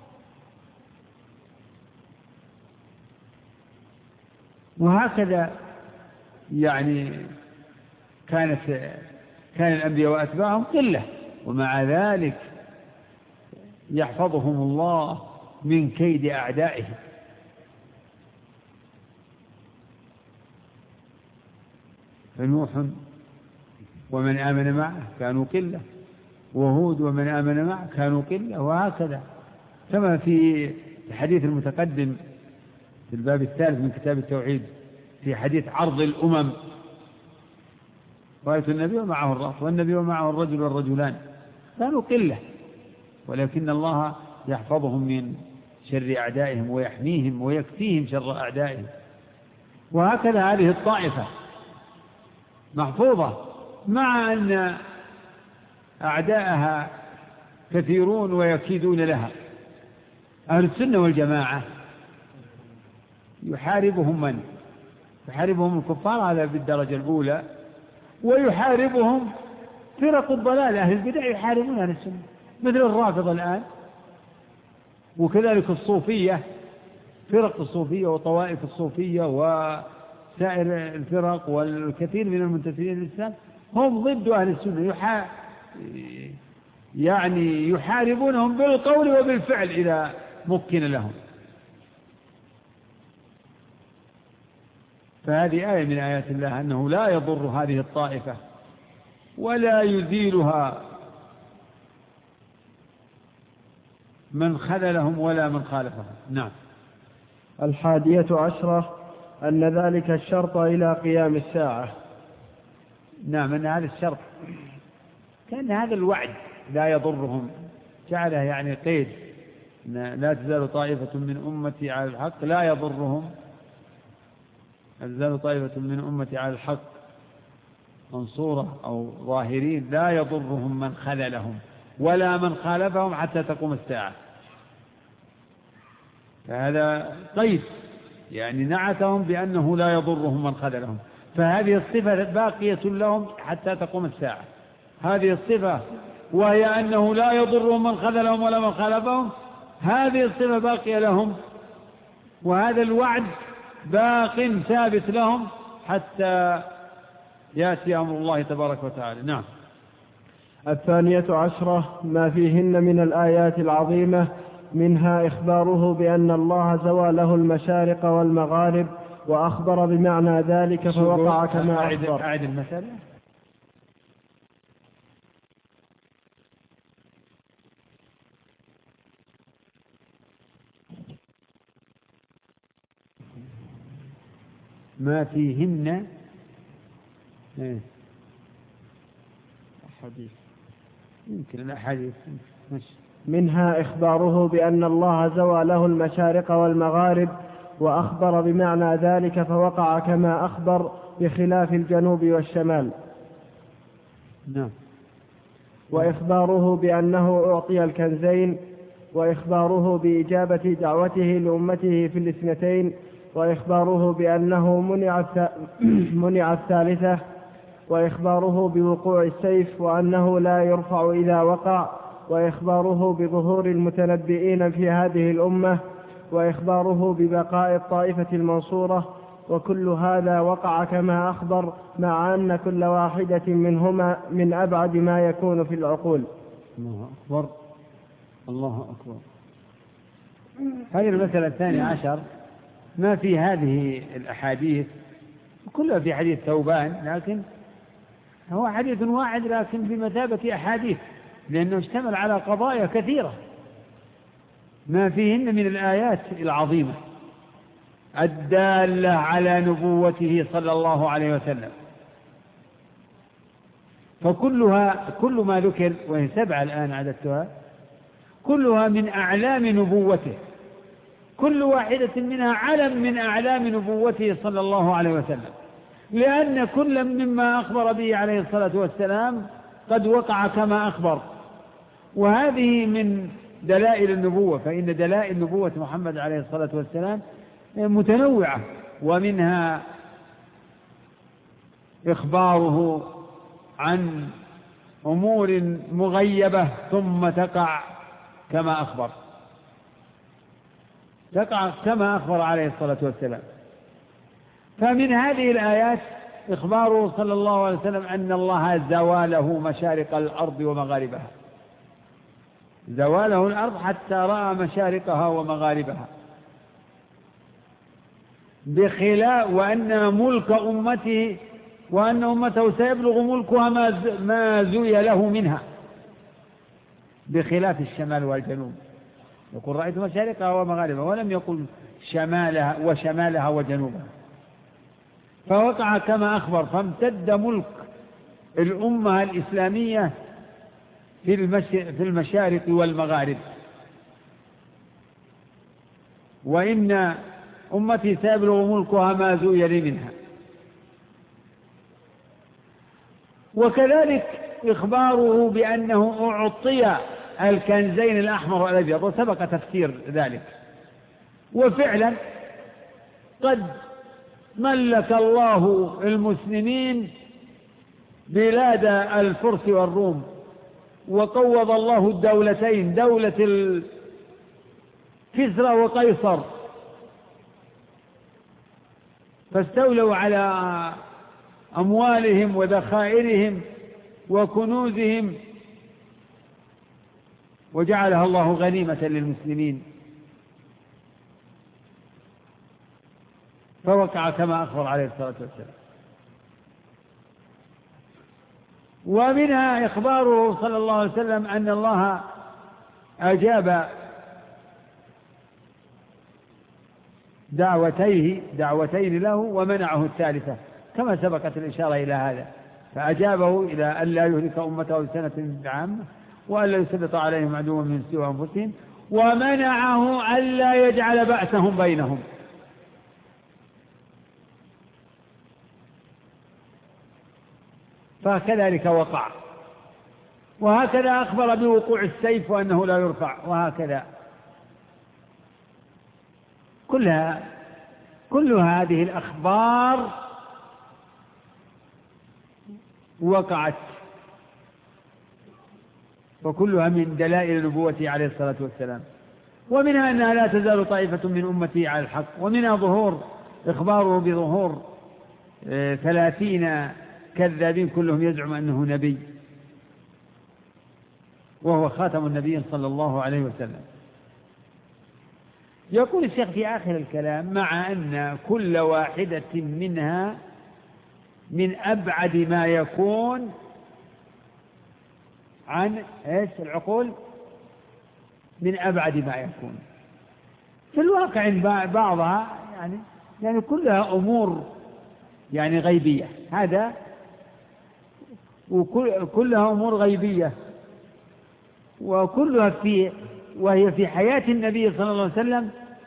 وهكذا يعني كان الأنبياء وأتباعهم قلة، ومع ذلك يحفظهم الله من كيد أعدائهم. فنوح ومن آمن معه كانوا قلة، وهود ومن آمن معه كانوا قلة، وهكذا كما في الحديث المتقدم في الباب الثالث من كتاب التوحيد في حديث عرض الأمم، رأيت النبي ومعه الرأس والنبي ومعه الرجل والرجلان كانوا قلة، ولكن الله يحفظهم من شر أعدائهم ويحميهم ويكفيهم شر أعدائهم. وهكذا هذه الطائفة محفوظة مع أن أعداءها كثيرون ويكيدون لها. أهل السنة والجماعة يحاربهم من؟ يحاربهم الكفار، هذا بالدرجة الأولى، ويحاربهم فرق الضلال، أهل البدع يحاربون أهل السنة مثل الرافضة الآن، وكذلك الصوفية، فرق الصوفية وطوائف الصوفية وسائر الفرق والكثير من المنتسبين للإسلام هم ضد أهل السنة، يعني يحاربونهم بالقول وبالفعل إذا مكن لهم. فهذه آية من آيات الله أنه لا يضر هذه الطائفة ولا يزيلها من خذلهم ولا من خالفهم. نعم. 11 أن ذلك الشرط إلى قيام الساعة. نعم، أن هذا الشرط كان هذا الوعد لا يضرهم، جعله يعني قيد، لا تزال طائفة من أمتي على الحق لا يضرهم، لا تزال طائفة من أمتي على الحق منصورة أو ظاهرين لا يضرهم من خذلهم ولا من خالفهم حتى تقوم الساعة. فهذا قيد، يعني نعتهم بأنه لا يضرهم من خذلهم، فهذه الصفة باقية لهم حتى تقوم الساعة. هذه الصفة وهي أنه لا يضرهم من خذلهم ولا من خالفهم، هذه الصفة باقية لهم، وهذا الوعد باق ثابت لهم حتى يأتي أمر الله تبارك وتعالى. نعم. 12 ما فيهن من الآيات العظيمة، منها إخباره بأن الله زوى له المشارق والمغارب، وأخبر بمعنى ذلك فوقع كما أخبر. أعد المسألة. ما فيهن حديث يمكن الأحاديث. منها إخباره بأن الله زوى له المشارق والمغارب، وأخبر بمعنى ذلك فوقع كما أخبر بخلاف الجنوب والشمال. نعم. وإخباره بأنه أعطي الكنزين، وإخباره بإجابة دعوته لأمته في الاثنتين، وإخباره بأنه منع الثالثة، وإخباره بوقوع السيف وأنه لا يرفع إذا وقع، وإخباره بظهور المتنبئين في هذه الأمة، وإخباره ببقاء الطائفة المنصورة، وكل هذا وقع كما أخبر، مع أن كل واحدة منهما من أبعد ما يكون في العقول. الله أكبر، الله أكبر. هذه المسألة 12 ما في هذه الأحاديث كلها في حديث ثوبان، لكن هو حديث واحد لكن بمثابة أحاديث، لأنه اشتمل على قضايا كثيرة ما فيهن من الآيات العظيمة الدالة على نبوته صلى الله عليه وسلم. فكلها، كل ما ذكر وهي 7 الآن عددتها، كلها من أعلام نبوته، كل واحدة منها علم من أعلام نبوته صلى الله عليه وسلم، لأن كل مما أخبر به عليه الصلاة والسلام قد وقع كما أخبر. وهذه من دلائل النبوة، فإن دلائل نبوة محمد عليه الصلاة والسلام متنوعة، ومنها إخباره عن أمور مغيبة ثم تقع كما أخبر، تقع كما أخبر عليه الصلاة والسلام. فمن هذه الآيات إخباره صلى الله عليه وسلم أن الله زوى له مشارق الأرض ومغاربها، زوى له الأرض حتى رأى مشارقها ومغاربها، بخلاف وأن ملك أمته، وأن أمته سيبلغ ملكها ما زوي له منها، بخلاف الشمال والجنوب. يقول رأيت مشارقها ومغاربها، ولم يقل شمالها وشمالها وجنوبها، فوقع كما أخبر. فامتد ملك الأمة الإسلامية في المشارق والمغارب، وإن أمتي سيبلغ ملكها ما زوي لي منها. وكذلك إخباره بأنه أعطي الكنزين الأحمر والأبيض، وسبق تفسير ذلك. وفعلا قد ملك الله المسلمين بلاد الفرس والروم، وقوض الله الدولتين، دولة كسرى وقيصر، فاستولوا على أموالهم وذخائرهم وكنوزهم، وجعلها الله غنيمة للمسلمين، فوقع كما أخبر عليه الصلاة والسلام. ومنها إخباره صلى الله عليه وسلم أن الله أجاب دعوتين له ومنعه الثالثة، كما سبقت الإشارة إلى هذا، فأجابه إلى أن لا يهلك أمته بسنة عامة وأن لا يسلط عليهم عدوا من سوى أنفسهم، ومنعه أن لا يجعل بأسهم بينهم. فكذلك وقع، وهكذا أخبر بوقوع السيف وأنه لا يرفع، وهكذا كل هذه الأخبار وقعت، وكلها من دلائل نبوته عليه الصلاة والسلام. ومنها أنها لا تزال طائفة من أمتي على الحق، ومنها إخباره بظهور 30 كذابين كلهم يزعم أنه نبي، وهو خاتم النبي صلى الله عليه وسلم. يقول الشيخ في آخر الكلام: مع أن كل واحدة منها من أبعد ما يكون عن العقول، من أبعد ما يكون في الواقع. بعضها يعني كلها أمور غيبية، هذا وكلها أمور غيبية، وكلها وهي في حياة النبي صلى الله عليه وسلم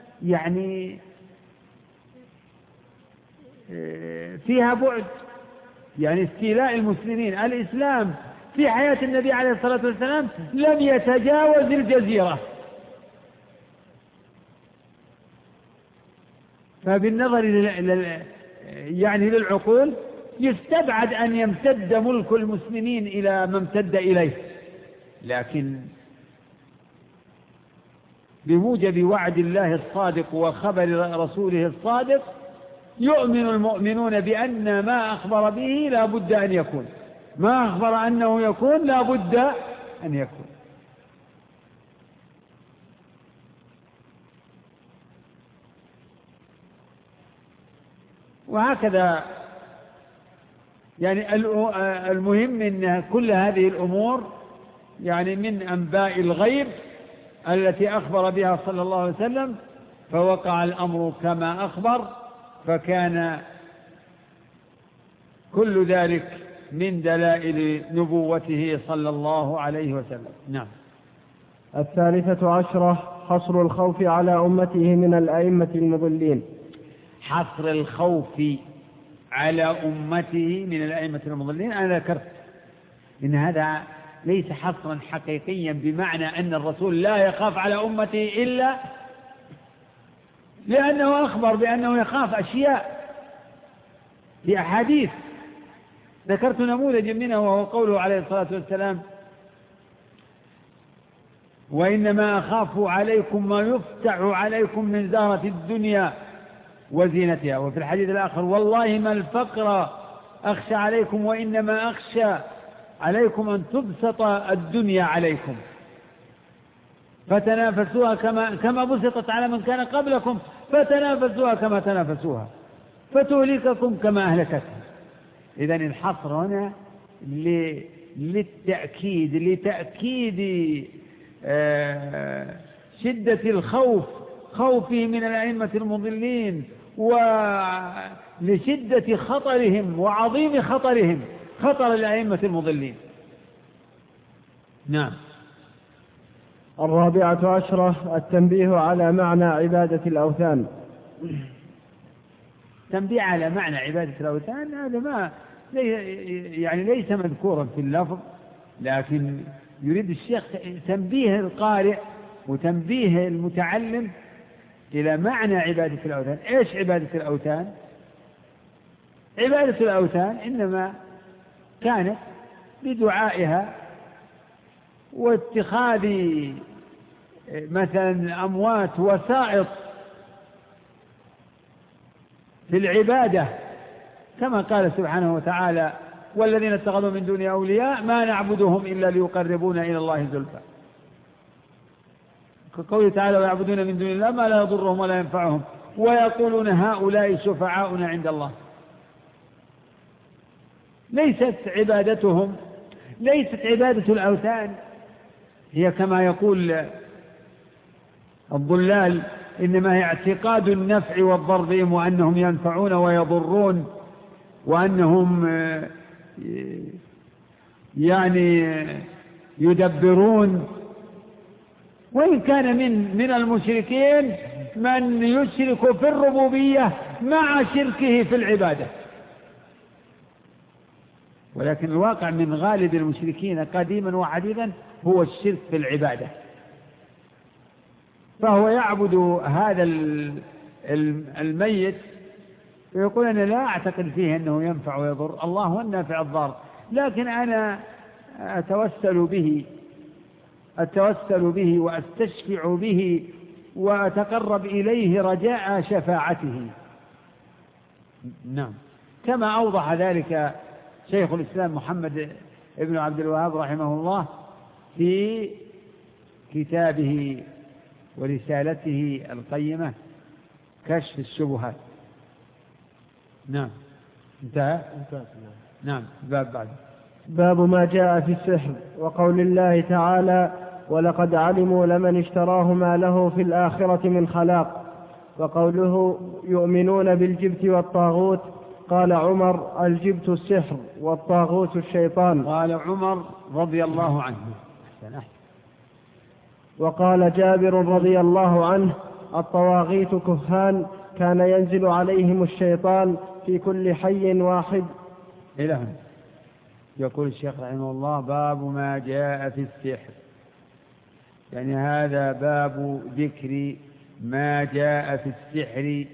فيها بعد، استيلاء المسلمين. الإسلام في حياة النبي عليه الصلاة والسلام لم يتجاوز الجزيرة، فبالنظر للعقول يستبعد أن يمتد ملك المسلمين إلى ما امتد إليه، لكن بموجب وعد الله الصادق وخبر رسوله الصادق يؤمن المؤمنون بأن ما أخبر به لا بد أن يكون، ما أخبر أنه يكون لا بد أن يكون. وهكذا المهم أن كل هذه الأمور من أنباء الغيب التي أخبر بها صلى الله عليه وسلم، فوقع الأمر كما أخبر، فكان كل ذلك من دلائل نبوته صلى الله عليه وسلم. نعم. 13 حصر الخوف على أمته من الأئمة المضلين. حصر الخوف على أمته من الأئمة المضلين، أنا ذكرت إن هذا ليس حصرا حقيقيا بمعنى أن الرسول لا يخاف على أمته إلا لأنه أخبر بأنه يخاف أشياء في أحاديث. ذكرت نموذجا منه وهو قوله عليه الصلاة والسلام: وإنما أخاف عليكم ما يفتح عليكم من زهرة الدنيا وزينتها. وفي الحديث الآخر: والله ما الفقر أخشى عليكم، وإنما أخشى عليكم أن تبسط الدنيا عليكم فتنافسوها كما بسطت على من كان قبلكم، فتنافسوها كما تنافسوها فتهلككم كما أهلكتها. إذن الحصر هنا لتأكيد شدة الخوف، خوفه من الأئمة المضلين، ولشدة خطرهم وعظيم خطرهم، خطر الأئمة المضلين. نعم. 14 التنبيه على معنى عبادة الأوثان. تنبيه على معنى عبادة الأوثان هذا ليس مذكورا في اللفظ، لكن يريد الشيخ تنبيه القارئ وتنبيه المتعلم إلى معنى عبادة الأوثان. إيش عبادة الأوثان؟ عبادة الأوثان إنما كانت بدعائها واتخاذ مثلا أموات وسائط في العبادة، كما قال سبحانه وتعالى: والذين اتخذوا من دون أولياء ما نعبدهم إلا ليقربونا إلى الله زلفى. كقوله تعالى: ويعبدون من دون الله ما لا يضرهم ولا ينفعهم ويقولون هؤلاء شفعاؤنا عند الله. ليست عبادة الأوثان هي كما يقول الضلال إنما هي اعتقاد النفع والضر بهم، وأنهم ينفعون ويضرون، وأنهم يعني يدبرون. وإن كان من المشركين من يشرك في الربوبية مع شركه في العبادة، ولكن الواقع من غالب المشركين قديما وحديثا هو الشرك في العبادة. فهو يعبد هذا الميت ويقول: أنا لا أعتقد فيه أنه ينفع ويضر، الله هو النافع الضار، لكن أنا أتوسل به وأستشفع به وأتقرب إليه رجاء شفاعته. نعم، كما أوضح ذلك شيخ الإسلام محمد ابن عبد الوهاب رحمه الله في كتابه ورسالته القيمة كشف الشبهات. نعم، انتهى. نعم، باب ما جاء في السحر، وقول الله تعالى: ولقد علموا لمن اشتراه ما له في الآخرة من خلاق. وقوله: يؤمنون بالجبت والطاغوت. قال عمر: الجبت السحر والطاغوت الشيطان. قال عمر رضي الله عنه. وقال جابر رضي الله عنه: الطواغيت كهان كان ينزل عليهم الشيطان في كل حي واحد. إلى هنا يقول الشيخ رحمه الله: باب ما جاء في السحر، يعني هذا باب ذكر ما جاء في السحر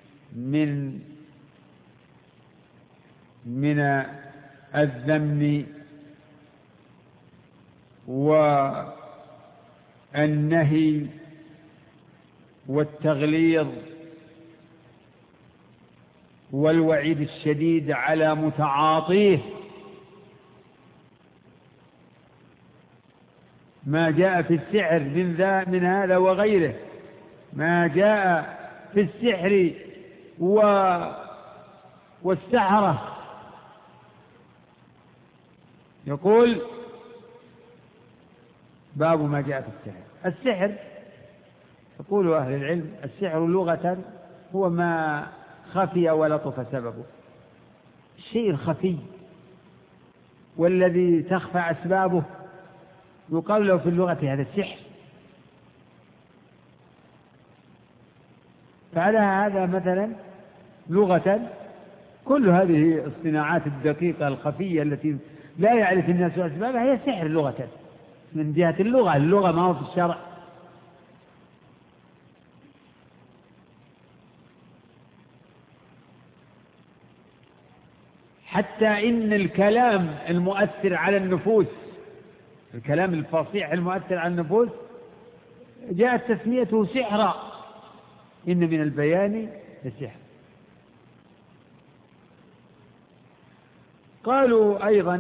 من الذم والنهي والتغليظ والوعيد الشديد على متعاطيه. ما جاء في السحر من هذا وغيره، ما جاء في السحر والسحرة. يقول: باب ما جاء في السحر. السحر يقول أهل العلم: السحر لغة هو ما خفي ولطف سببه، الشيء الخفي والذي تخفى أسبابه يقال له في اللغة هذا السحر. فعلى هذا مثلا لغة كل هذه الصناعات الدقيقة الخفية التي لا يعرف الناس أسبابها هي سحر لغة، من جهة اللغة ما هو في الشرع. حتى إن الكلام المؤثر على النفوس، الكلام الفصيح المؤثر على النفوس جاءت تسميته سحرا، إن من البيان لسحر. قالوا أيضا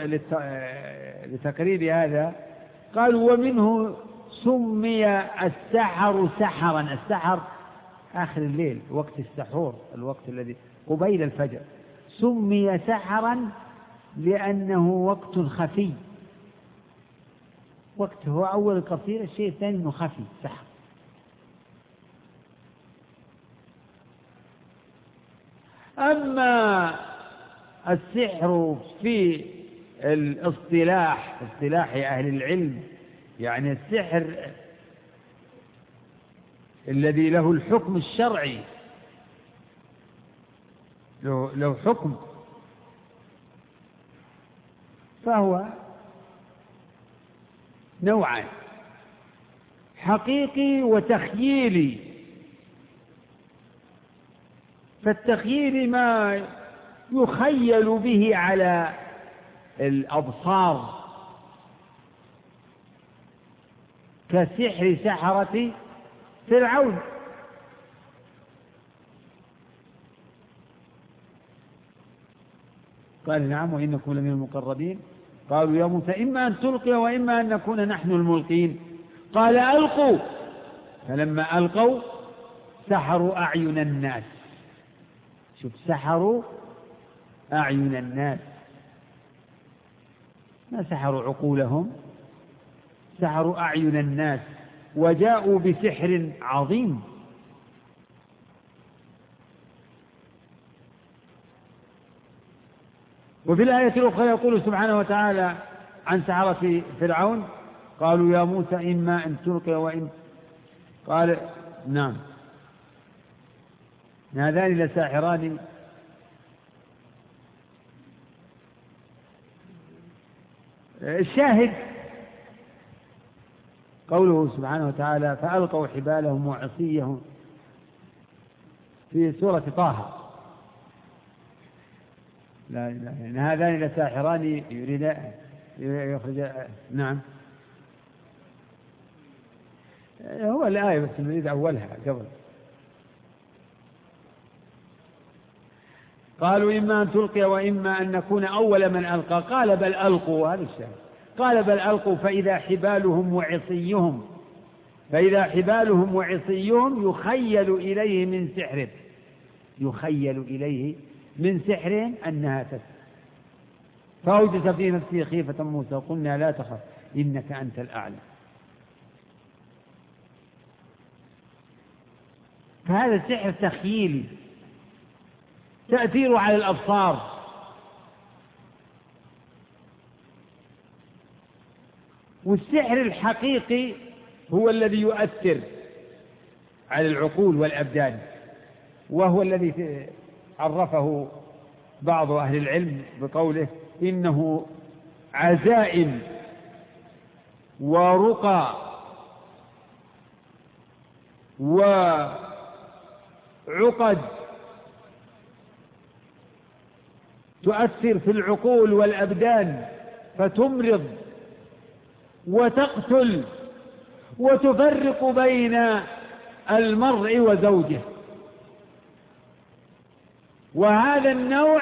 لتقريب هذا، قالوا: ومنه سمي السحر سحرا. السحر آخر الليل، وقت السحور، الوقت الذي قبيل الفجر، سمي سحرا لأنه وقت خفي. وقت هو أول القصير، الشيء الثاني أنه خفي، سحر. أما السحر في الاصطلاح، اصطلاح أهل العلم، يعني السحر الذي له الحكم الشرعي، له حكم، فهو نوعان: حقيقي وتخييلي. فالتخييل ما يخيل به على الأبصار كسحر سحرة فرعون. قال نعم وإنكم لمن المقربين. قالوا يا موسى إما أن تلقي وإما أن نكون نحن الملقين. قال ألقوا. فلما ألقوا سحروا أعين الناس. شوف، سحروا أعين الناس، ما سحروا عقولهم، سحروا أعين الناس وجاءوا بسحر عظيم. وفي الآية الأخرى يقول سبحانه وتعالى عن سحرة فرعون: قالوا يا موسى إما أن تلقي وإن قال نعم هذان لساحران الشاهد قوله سبحانه وتعالى: فألقوا حبالهم وعصيهم في سورة طه. لا إن هذان لساحران يريدان يخرج. نعم هو الآية بس نريد أولها قبل. قالوا إما أن تلقي وإما أن نكون أول من ألقى. قال بل ألقوا. هذا الشيء قال بل ألقوا فإذا حبالهم وعصيهم يخيل إليه من سحر أنها تسعى. فأوجس في نفسه خيفة موسى قلنا لا تخف إنك أنت الأعلى. فهذا السحر تخييلي تأثير على الأبصار، والسحر الحقيقي هو الذي يؤثر على العقول والأبدان، وهو الذي عرفه بعض أهل العلم بقوله إنه عزائم ورقى وعقد تؤثر في العقول والأبدان فتمرض وتقتل وتفرق بين المرء وزوجه. وهذا النوع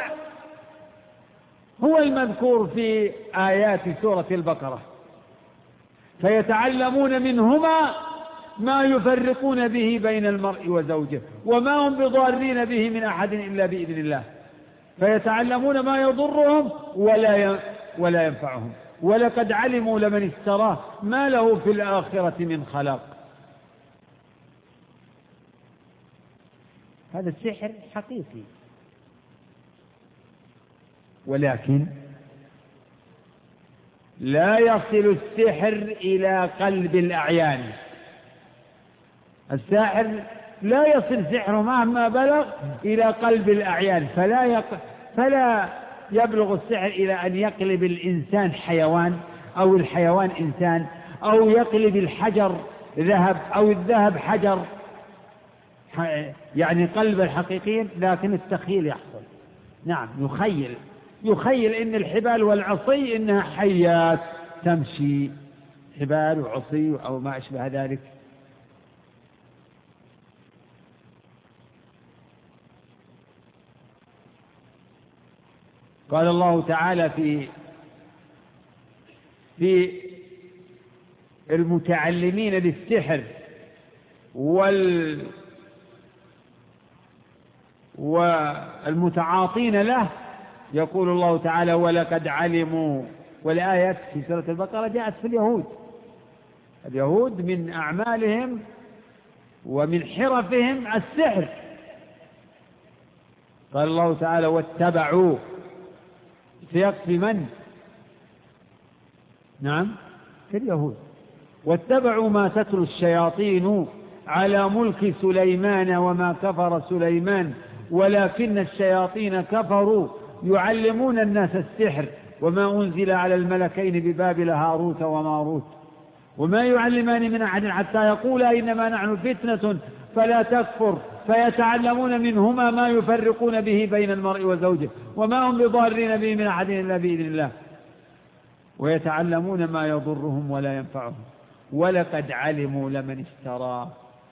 هو المذكور في آيات سورة البقرة: فيتعلمون منهما ما يفرقون به بين المرء وزوجه وما هم بضارين به من أحد إلا بإذن الله. فيتعلمون ما يضرهم ولا ينفعهم، ولقد علموا لمن اشتراه ما له في الآخرة من خلاق. هذا السحر حقيقي، ولكن لا يصل السحر إلى قلب الأعيان. الساحر لا يصل سحره مهما بلغ إلى قلب الأعيان، فلا يبلغ السحر إلى أن يقلب الإنسان حيوان أو الحيوان إنسان، أو يقلب الحجر ذهب أو الذهب حجر، يعني قلب الحقيقي، لكن التخيل يحصل. نعم يخيل إن الحبال والعصي إنها حيات تمشي، حبال وعصي أو ما أشبه ذلك. قال الله تعالى في المتعلمين للسحر والمتعاطين له، يقول الله تعالى: ولقد علموا. والآيات في سورة البقرة جاءت في اليهود من أعمالهم ومن حرفهم السحر. قال الله تعالى: واتبعوا. سياق في من؟ نعم في اليهود. واتبعوا ما تتلو الشياطين على ملك سليمان وما كفر سليمان ولكن الشياطين كفروا يعلمون الناس السحر وما أنزل على الملكين ببابل هاروت وماروت وما يعلمان من أحد حتى يقولا إنما نحن فتنة فلا تكفر فيتعلمون منهما ما يفرقون به بين المرء وزوجه وما هم بضارين به من أحد إلا بإذن الله. ويتعلمون ما يضرهم ولا ينفعهم، ولقد علموا لمن اشتراه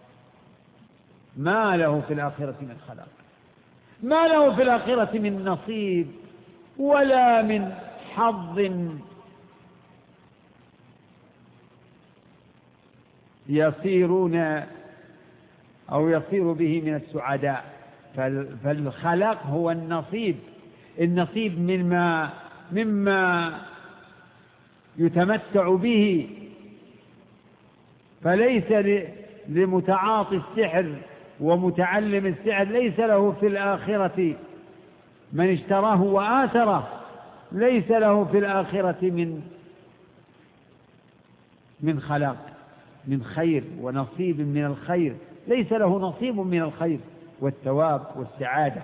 ما له في الآخرة من خلاق، ما له في الآخرة من نصيب ولا من حظ يصيرون أو يصير به من السعداء. فالخلاق هو النصيب مما يتمتع به. فليس لمتعاطي السحر ومتعلم السحر ليس له في الآخرة من اشتراه وآثره، ليس له في الآخرة من خلاق، من خير ونصيب من الخير، ليس له نصيب من الخير والثواب والسعادة.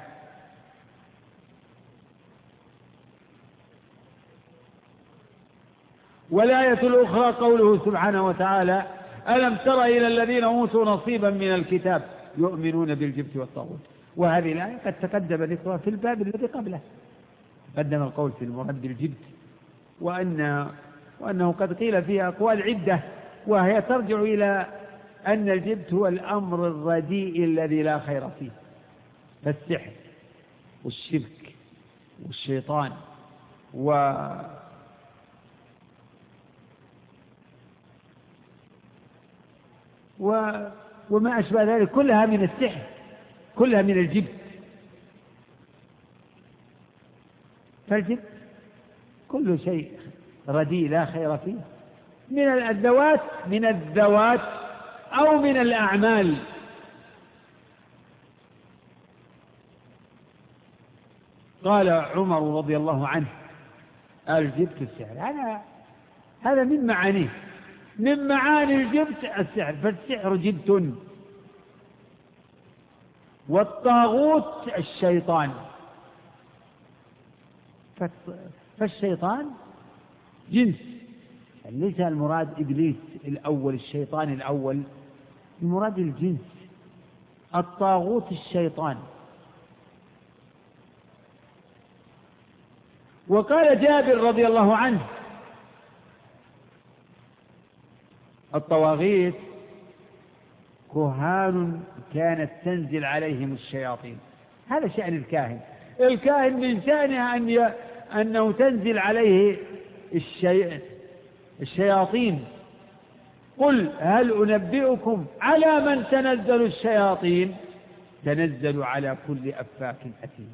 والآية الأخرى قوله سبحانه وتعالى: ألم تر إلى الذين أوتوا نصيبا من الكتاب يؤمنون بالجبت والطاغوت. وهذه الآية قد تقدم ذكرها في الباب الذي قبله، قدم القول في المراد بالجبت، وأنه قد قيل فيها أقوال عدة، وهي ترجع إلى أن الجبت هو الأمر الرديء الذي لا خير فيه، فالسحر والشرك والشيطان وما أشبه ذلك كلها من السحر، كلها من الجبت. فالجبت كل شيء رديء لا خير فيه من الذوات أو من الأعمال. قال عمر رضي الله عنه: الجبت السحر. هذا من معانيه، من معاني الجبت السحر. فالسحر جبت، والطاغوت الشيطان. فالشيطان جنس، يعني ليس المراد إبليس الأول، الشيطان الأول، المراد الجنس. الطاغوت الشيطان. وقال جابر رضي الله عنه: الطواغيت كهان كانت تنزل عليهم الشياطين. هذا شأن الكاهن. الكاهن من شأنه أنه تنزل عليه الشياطين. قل هل أنبئكم على من تنزل الشياطين؟ تنزل على كل أفاك أثيم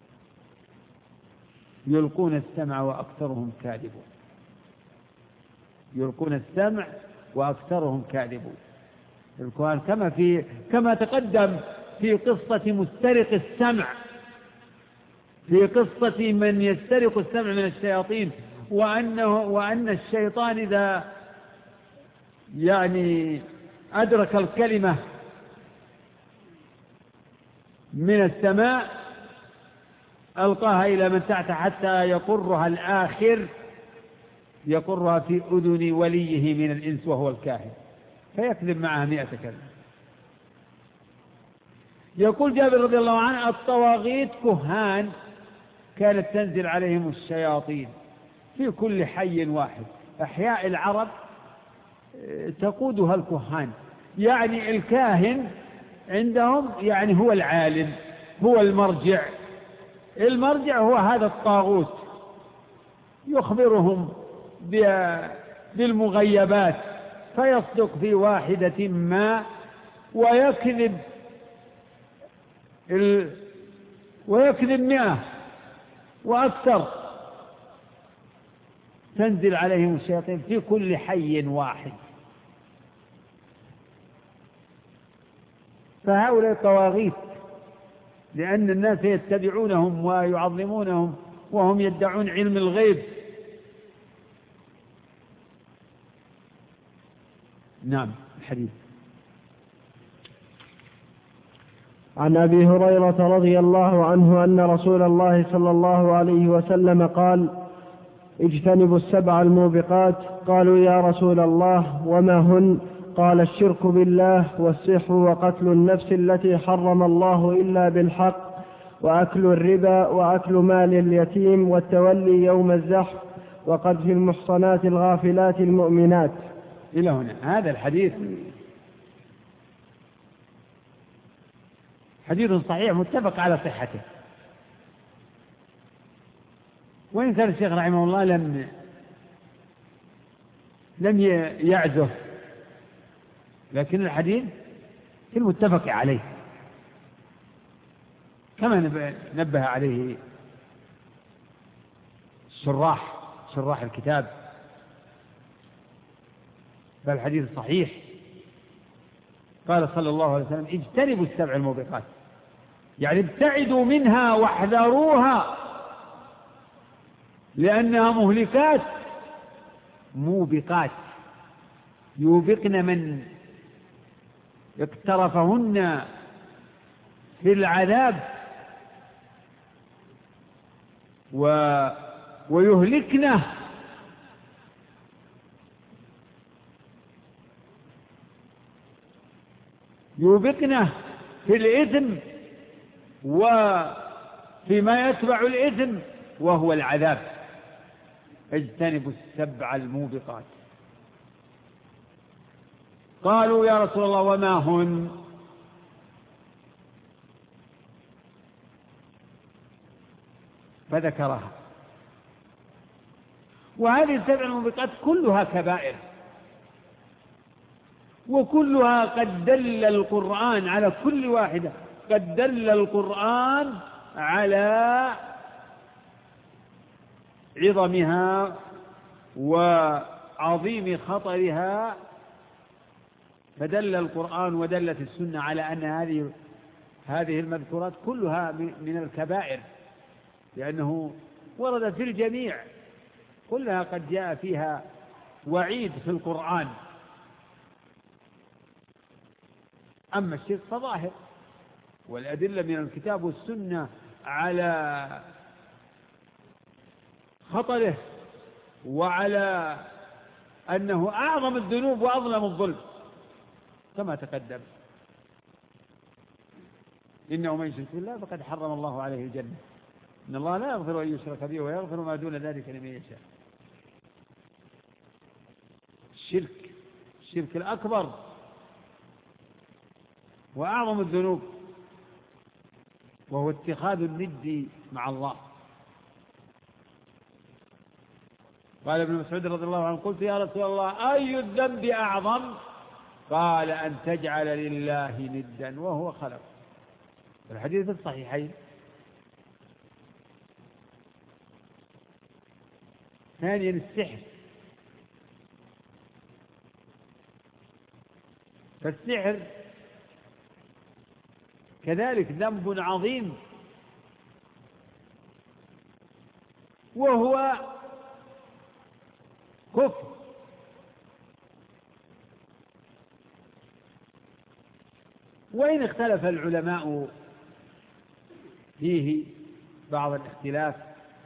يلقون السمع وأكثرهم كاذبون. يلقون السمع وأكثرهم كاذبون. الكهان كما تقدم في قصة مسترق السمع، في قصة من يسترق السمع من الشياطين، وأن الشيطان إذا يعني أدرك الكلمة من السماء ألقاها إلى من تحت حتى يقرها الآخر، يقرها في أذن وليه من الإنس وهو الكاهن، فيكذب معها 100 كلمة. يقول جابر رضي الله عنه: الطواغيت كهان كانت تنزل عليهم الشياطين في كل حي واحد. أحياء العرب تقودها الكهان، يعني الكاهن عندهم يعني هو العالم، هو المرجع. المرجع هو هذا الطاغوت، يخبرهم بالمغيبات، فيصدق في واحدة ما ويكذب 100 وأكثر. تنزل عليهم الشياطين في كل حي واحد. فهؤلاء الطواغيت، لأن الناس يتبعونهم ويعظمونهم وهم يدعون علم الغيب. نعم. الحديث عن أبي هريرة رضي الله عنه أن رسول الله صلى الله عليه وسلم قال: اجتنبوا 7 الموبقات. قالوا: يا رسول الله وما هن؟ قال: الشرك بالله، والسحر، وقتل النفس التي حرم الله إلا بالحق، وأكل الربا، وأكل مال اليتيم، والتولي يوم الزحف، وقذف المحصنات الغافلات المؤمنات. إلى هنا. هذا الحديث حديث صحيح متفق على صحته، وإن كان الشيخ رحمه الله لم يعزه، لكن الحديث في المتفق عليه كما نبه عليه شراح الكتاب، فالحديث صحيح. قال صلى الله عليه وسلم: اجتنبوا السبع الموبقات، يعني ابتعدوا منها واحذروها، لأنها مهلكات موبقات يوبقن من اقترفهن في العذاب ويهلكنه يوبقنه في الإثم وفيما يتبع الإثم وهو العذاب. اجتنبوا السبع الموبقات. قالوا: يا رسول الله وما هن؟ فذكرها. وهذه السبع الموبقات كلها كبائر، وكلها قد دل القرآن على كل واحدة، قد دل القرآن على عظمها وعظيم خطرها، فدل القرآن ودلت السنة على أن هذه المذكورات كلها من الكبائر، لأنه ورد في الجميع، كلها قد جاء فيها وعيد في القرآن. أما الشرك فظاهر، والأدلة من الكتاب والسنة على خطره وعلى أنه أعظم الذنوب وأظلم الظلم كما تقدم: إنه من يشرك بالله فقد حرم الله عليه الجنة، إن الله لا يغفر أن يشرك به ويغفر ما دون ذلك لمن يشاء. الشرك الأكبر وأعظم الذنوب، وهو اتخاذ الند مع الله. قال ابن مسعود رضي الله عنه: قلت يا رسول الله أي الذنب أعظم؟ قال: أن تجعل لله ندا وهو خلق. الحديث الصحيحين. ثانيا السحر. فالسحر كذلك ذنب عظيم، وهو كفر. وإن اختلف العلماء فيه بعض الاختلاف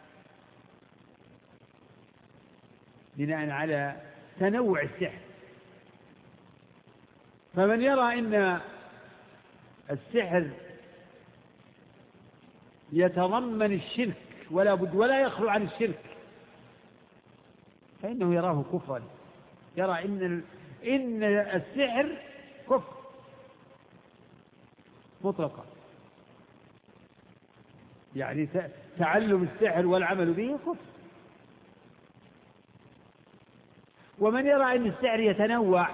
بناء على تنوع السحر، فمن يرى أن السحر يتضمن الشرك ولا بد ولا يخلو عن الشرك، فإنه يراه كفرا، يرى إن السحر كفر مطلقا، يعني تعلم السحر والعمل به كفر. ومن يرى أن السحر يتنوع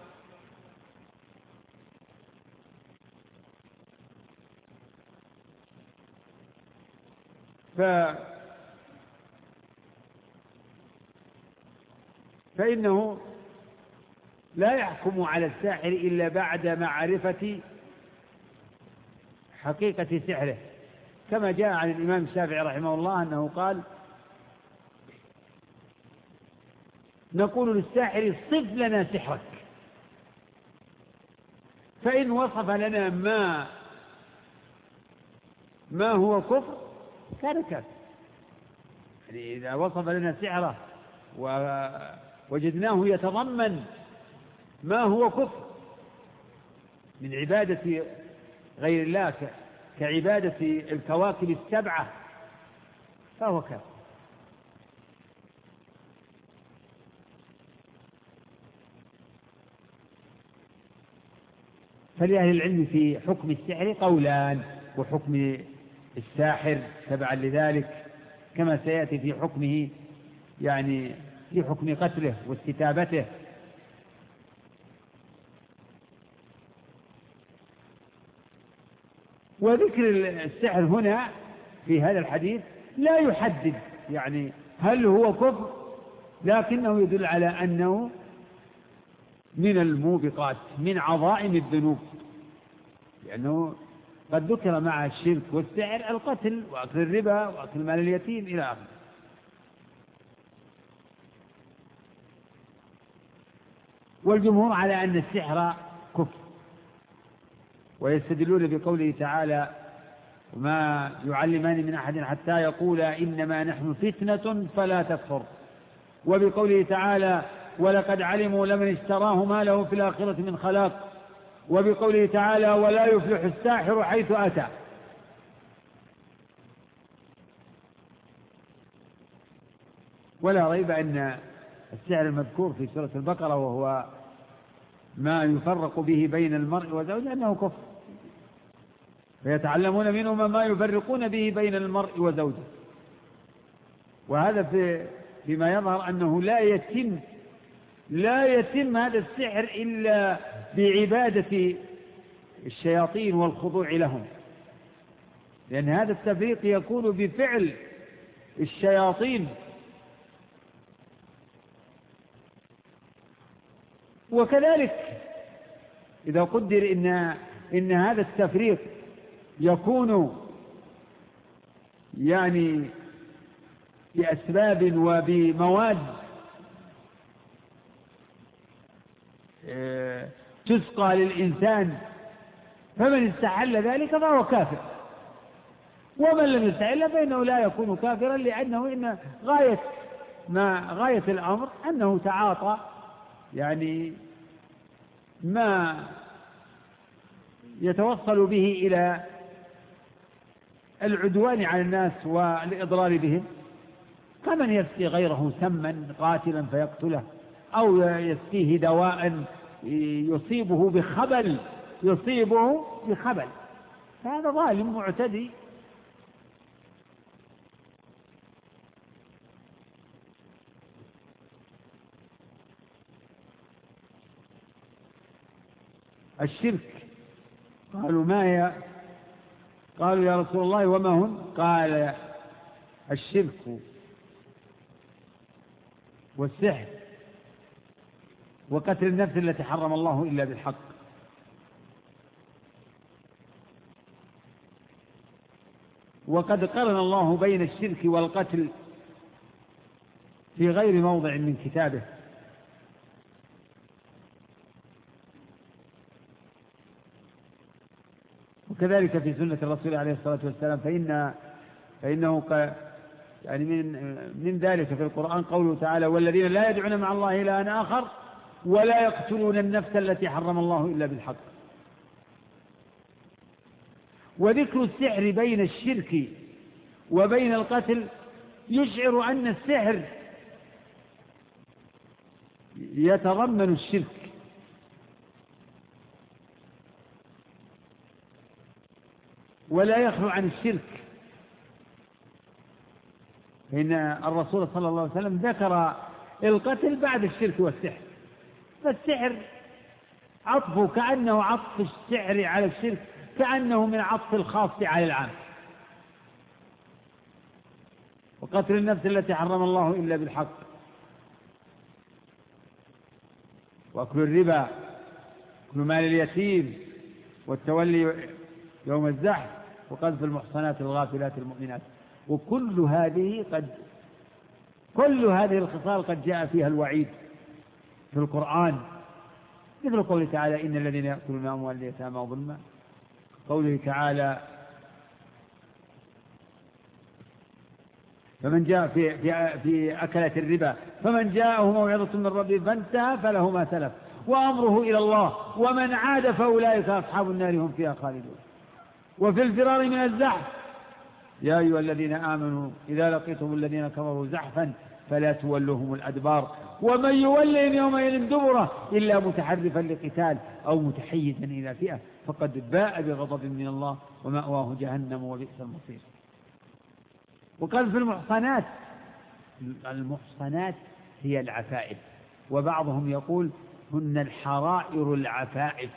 فإنه لا يحكم على الساحر إلا بعد معرفة حقيقة سحره، كما جاء عن الإمام الشافعي رحمه الله أنه قال: نقول للساحر صف لنا سحرك، فإن وصف لنا ما هو كفر كان كافر. يعني إذا وصف لنا سحره ووجدناه يتضمن ما هو كفر من عبادة غير الله كعبادة الكواكب السبعة فهو كافر. فلأهل العلم في حكم السحر قولان، وحكم الساحر تبعا لذلك كما سيأتي في حكمه، يعني في حكم قتله واستتابته. وذكر السحر هنا في هذا الحديث لا يحدد يعني هل هو كفر، لكنه يدل على أنه من الموبقات، من عظائم الذنوب، لأنه قد ذكر مع الشرك والسحر القتل وأكل الربا وأكل مال اليتيم إلى آخره. والجمهور على أن السحر كفر، ويستدلون بقوله تعالى: وما يعلمان من أحد حتى يقولا إنما نحن فتنة فلا تكفر، وبقوله تعالى: ولقد علموا لمن اشتراه ما له في الآخرة من خلاق، وبقوله تعالى: ولا يفلح الساحر حيث أتى. ولا ريب أن السحر المذكور في سورة البقرة وهو ما يفرق به بين المرء وزوجه أنه كفر، فيتعلمون منهما ما يفرقون به بين المرء وزوجه. وهذا فيما يظهر أنه لا يتم هذا السحر إلا بعبادة الشياطين والخضوع لهم، لأن هذا التفريق يكون بفعل الشياطين. وكذلك إذا قدر إن هذا التفريق يكون يعني بأسباب وبمواد تسقى للإنسان، فمن استحل ذلك فهو كافر، ومن لم يستحل فإنه لا يكون كافرا، لأنه إن غاية الأمر أنه تعاطى يعني ما يتوصل به إلى العدوان على الناس والإضرار بهم، كمن يسقي غيره سما قاتلا فيقتله، أو يسقيه دواء يصيبه بخبل، هذا ظالم معتدي. الشرك قالوا يا رسول الله وما هم؟ قال: الشرك والسحر وقتل النفس التي حرم الله إلا بالحق. وقد قرن الله بين الشرك والقتل في غير موضع من كتابه، وكذلك في سنة الرسول عليه الصلاة والسلام، فإنه يعني من ذلك في القرآن قوله تعالى: والذين لا يدعون مع الله إلها آخر ولا يقتلون النفس التي حرم الله إلا بالحق. وذكر السحر بين الشرك وبين القتل يشعر أن السحر يتضمن الشرك، ولا يخلو عن الشرك، إن الرسول صلى الله عليه وسلم ذكر القتل بعد الشرك والسحر، فالسحر عطفه كأنه عطف السحر على الشرك، كأنه من عطف الخاص على العام. وقتل النفس التي حرم الله إلا بالحق، وأكل الربا، أكل مال اليتيم، والتولي يوم الزحف، وقذف المحصنات الغافلات المؤمنات. وكل هذه الخصال قد جاء فيها الوعيد في القرآن، مثل قوله تعالى: إن الذين يأكلون أموال اليتامى ظلما، قوله تعالى: فمن جاء في أكلة الربا فمن جاءه موعظة من ربه فانتهى فله ما سلف وأمره إلى الله ومن عاد فأولئك أصحاب النار هم فيها خالدون. وفي الفرار من الزحف: يا أيها الذين آمنوا إذا لقيتم الذين كفروا زحفا فلا تولوهم الأدبار ومن يولي يومئذ دبره إلا متحرفا لقتال أو متحيزا إلى فئة فقد باء بغضب من الله ومأواه جهنم وبئس المصير. وقال في المحصنات هي العفائف، وبعضهم يقول هن الحرائر العفائف،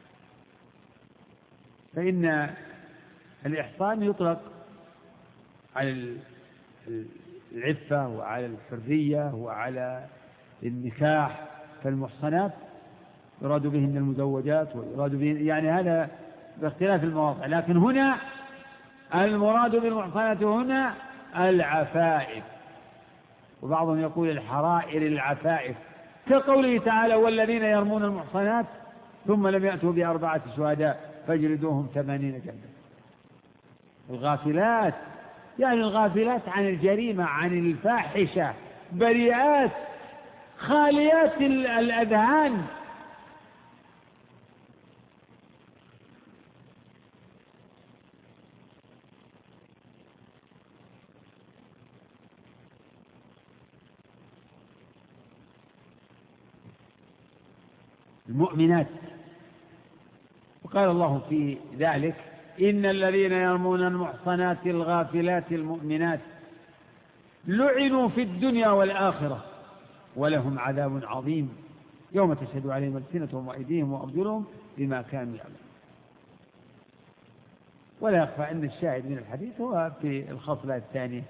فإن الإحصان يطلق على العفة وعلى الحرية وعلى النكاح، فالمحصنات يراد بهن المزوجات ويراد بهن يعني هذا باختلاف المواضع، لكن هنا المراد بالمحصنات هنا العفائف، وبعضهم يقول الحرائر العفائف، كقوله تعالى والذين يرمون المحصنات ثم لم يأتوا ب4 شهداء فاجلدوهم 80 جلدة. الغافلات يعني الغافلات عن الجريمة عن الفاحشة، بريئات خاليات الأذهان. المؤمنات، وقال الله في ذلك إن الذين يرمون المحصنات الغافلات المؤمنات لعنوا في الدنيا والآخرة ولهم عذاب عظيم يوم تشهد عليهم ألسنتهم وأيديهم وأرجلهم بما كانوا يعملون. ولا يخفى أن الشاهد من الحديث هو في الخصلة الثانية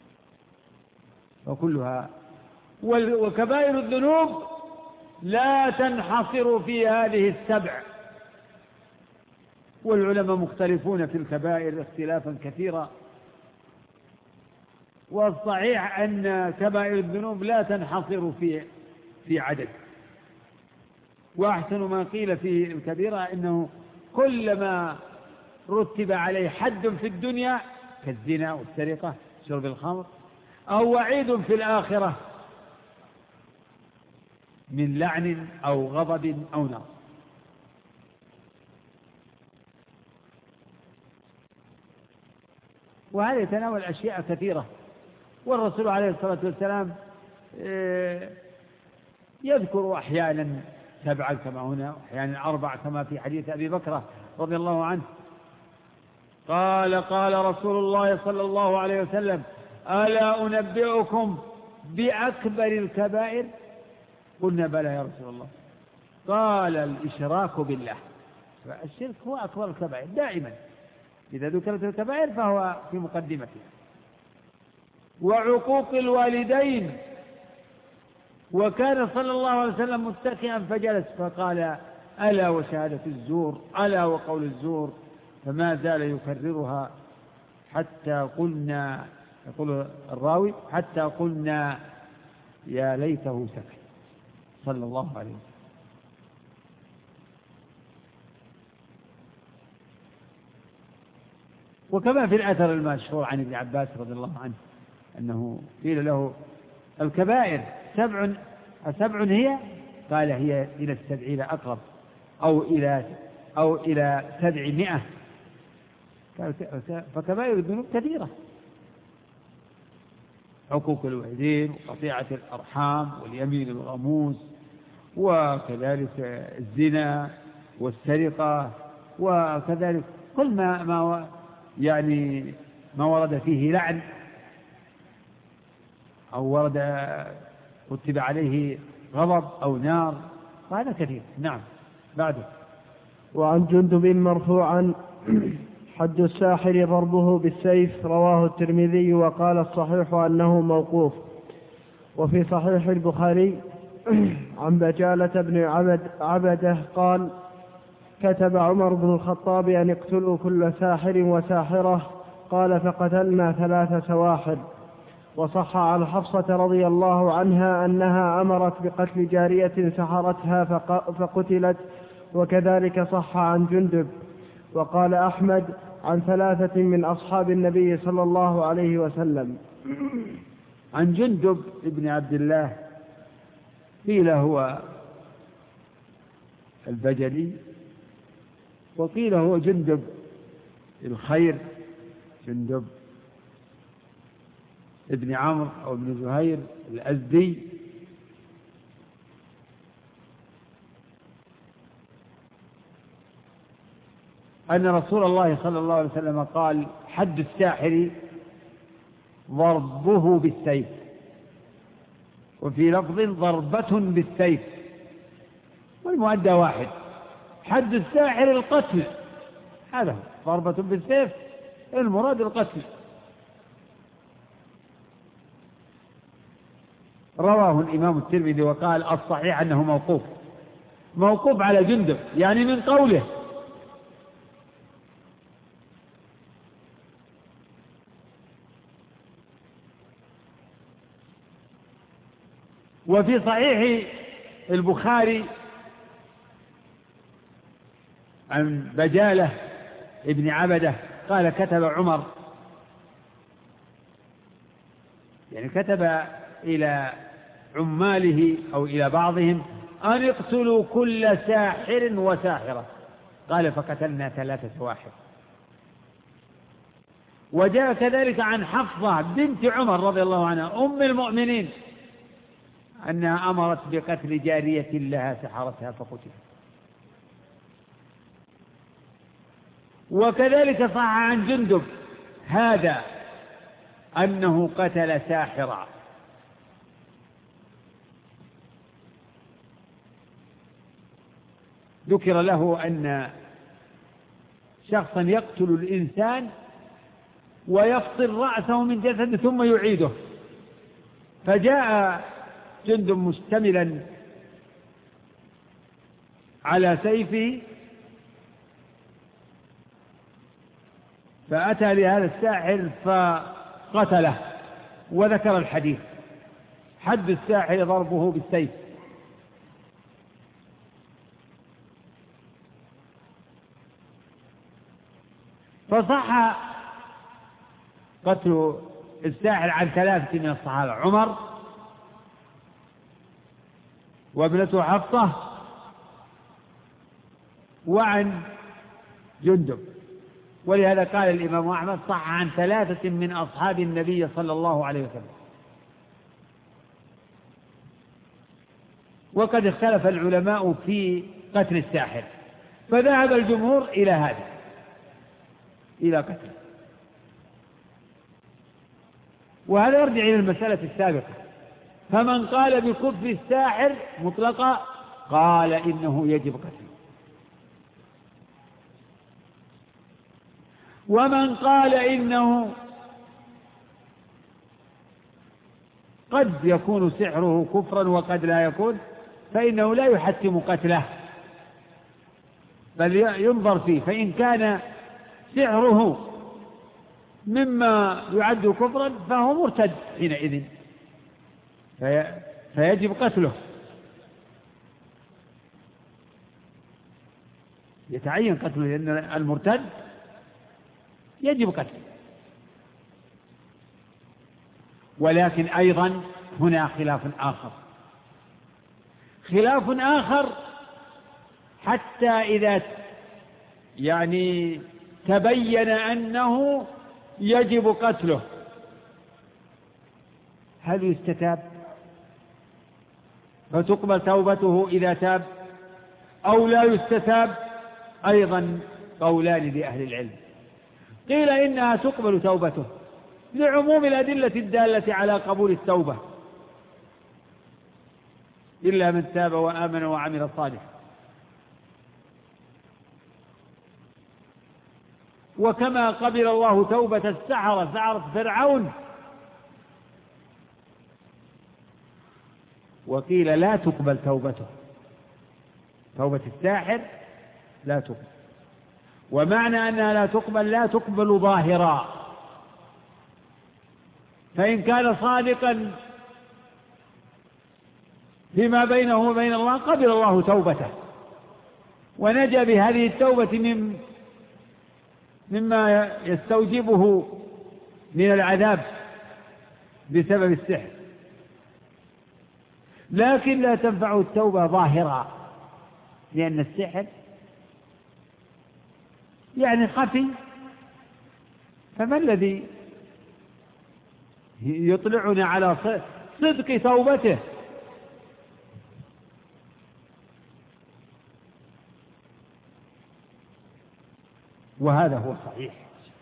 وكلها. وكبائر الذنوب لا تنحصر في هذه ال7، والعلماء مختلفون في الكبائر اختلافا كثيرا، والصحيح أن كبائر الذنوب لا تنحصر في عدد، وأحسن ما قيل في الكبيرة أنه كلما رتب عليه حد في الدنيا كالزنا والسرقة شرب الخمر أو وعيد في الآخرة من لعن أو غضب أو نار. وهذا يتناول أشياء كثيرة، والرسول عليه الصلاة والسلام يذكر أحيانا 7 كما هنا، أحيانا 4 كما في حديث أبي بكر رضي الله عنه قال رسول الله صلى الله عليه وسلم ألا أنبئكم بأكبر الكبائر؟ قلنا بلى يا رسول الله. قال الإشراك بالله. الشرك هو أكبر الكبائر دائما، إذا ذكرت الكبائر فهو في مقدمتها. وعقوق الوالدين، وكان صلى الله عليه وسلم متكئا فجلس فقال ألا وشهادة الزور، ألا وقول الزور، فما زال يكررها حتى قلنا، يقول الراوي حتى قلنا يا ليته سكت صلى الله عليه وسلم. وكما في الأثر المشهور عن ابن عباس رضي الله عنه أنه قيل له الكبائر 7 هي؟ قال هي إلى 70 أقرب أو إلى 700. فكبائر الذنوب كثيرة، عقوق الوالدين وقطيعة الأرحام واليمين الغموس، وكذلك الزنا والسرقة، وكذلك كل ما ورد فيه لعن أو ورد كتب عليه غضب أو نار، وهذا كثير. نعم. بعده. وعن جندب مرفوعا حد الساحر ضربه بالسيف، رواه الترمذي وقال الصحيح أنه موقوف. وفي صحيح البخاري عن بجالة بن عبده قال كتب عمر بن الخطاب أن اقتلوا كل ساحر وساحرة، قال فقتلنا 3 سواحر. وصح عن حفصة رضي الله عنها أنها أمرت بقتل جارية سحرتها فقتلت، وكذلك صح عن جندب. وقال أحمد عن 3 من أصحاب النبي صلى الله عليه وسلم. عن جندب ابن عبد الله قيل هو البجلي، وقيل هو جندب الخير، جندب ابن عمرو أو ابن زهير الأزدي، أن رسول الله صلى الله عليه وسلم قال: حد الساحر ضربه بالسيف، وفي لفظ ضربة بالسيف، والمؤدى واحد. حد الساحر القتل، هذا ضربة بالسيف، المراد القتل. رواه الإمام الترمذي وقال: الصحيح أنه موقوف على جندب، يعني من قوله. وفي صحيح البخاري عن بجالة ابن عبدة قال: كتب عمر، يعني كتب إلى عماله أو إلى بعضهم: أن اقتلوا كل ساحر وساحرة. قال: فقتلنا 3 سواحر. وجاء كذلك عن حفصة بنت عمر رضي الله عنها أم المؤمنين أنها أمرت بقتل جارية لها سحرتها فقتلت. وكذلك صح عن جندب هذا أنه قتل ساحرا. ذكر له أن شخصا يقتل الإنسان ويفصل رأسه من جسده ثم يعيده، فجاء جندب مشتملا على سيفه فأتى لهذا الساحر فقتله، وذكر الحديث: حد الساحر ضربه بالسيف. فصح قتل الساحر عن 3 من الصحابة: عمر، وابنته حفصة، وعن جندب. ولهذا قال الإمام أحمد: صح عن 3 من أصحاب النبي صلى الله عليه وسلم. وقد اختلف العلماء في قتل الساحر، فذهب الجمهور إلى هذا، إلى قتله. وهذا يرجع إلى المسألة السابقة: فمن قال بكفر الساحر مطلقا قال إنه يجب قتله، ومن قال إنه قد يكون سحره كفرا وقد لا يكون فإنه لا يحتم قتله، بل ينظر فيه، فإن كان سحره مما يعد كفرا فهو مرتد حينئذ فيجب قتله، يتعين قتله، لأن المرتد يجب قتله. ولكن أيضا هنا خلاف آخر حتى إذا يعني تبين أنه يجب قتله، هل يستتاب فتقبل توبته إذا تاب أو لا يستتاب؟ أيضا قولان لأهل العلم. قيل إنها تقبل توبته لعموم الأدلة الدالة على قبول التوبة، إلا من تاب وآمن وعمل صالحا. وكما قبل الله توبة سحرة فرعون. وقيل لا تقبل توبته، توبة الساحر لا تقبل. ومعنى أنها لا تقبل ظاهرا، فإن كان صادقا فيما بينه وبين الله قبل الله توبته ونجى بهذه التوبة مما يستوجبه من العذاب بسبب السحر. لكن لا تنفع التوبة ظاهرا، لأن السحر يعني خفي، فما الذي يطلعنا على صدق توبته؟ وهذا هو صحيح.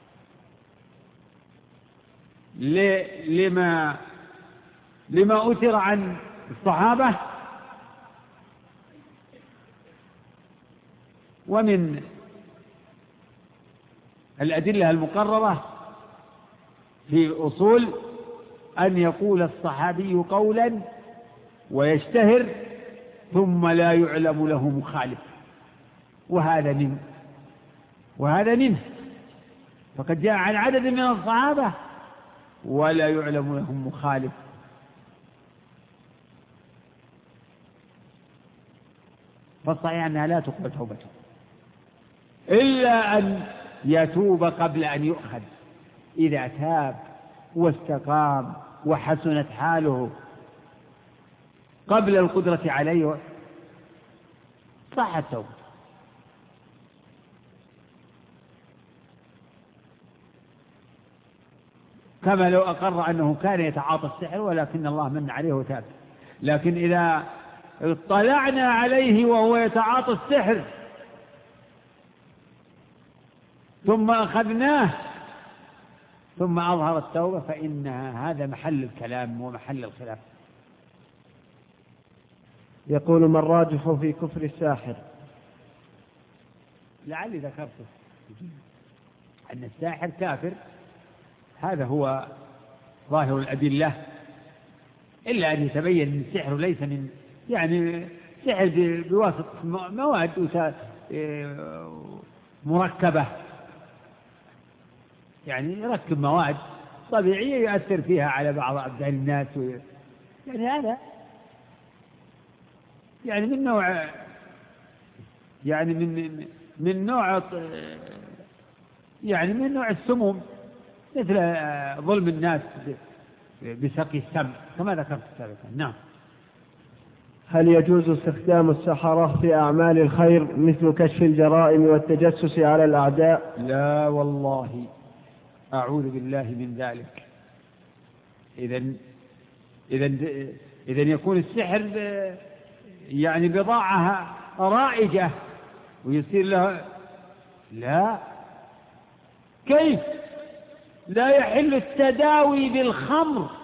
لما أثر عن الصحابة، ومن الأدلة المقررة في الأصول أن يقول الصحابي قولا ويشتهر ثم لا يعلم له مخالف، وهذا منه، فقد جاء عن عدد من الصحابة ولا يعلم لهم مخالف. فالصحيح أنها لا تقبل توبته إلا أن يتوب قبل أن يؤخذ. إذا تاب واستقام وحسنت حاله قبل القدرة عليه صحت توبته. كما لو أقر أنه كان يتعاطى السحر ولكن الله من عليه وتاب. لكن إذا اطلعنا عليه وهو يتعاطى السحر ثم أخذناه ثم أظهر التوبة فإن هذا محل الكلام ومحل الخلاف. يقول: ما الراجح في كفر الساحر؟ لعلي ذكرته أن الساحر كافر، هذا هو ظاهر الأدلة، إلا أن يتبين أن السحر ليس من يعني سحر بواسطة مواد مركبة، يعني يركب مواد طبيعية يؤثر فيها على بعض أبدان الناس، يعني هذا يعني من نوع يعني من نوع يعني من نوع السموم، مثل ظلم الناس بسقي السم كما ذكرت سابقا. نعم. هل يجوز استخدام السحرة في أعمال الخير مثل كشف الجرائم والتجسس على الأعداء؟ لا والله، أعوذ بالله من ذلك. إذن يكون السحر يعني بضاعة رائجة ويصير له، لا، كيف؟ لا يحل التداوي بالخمر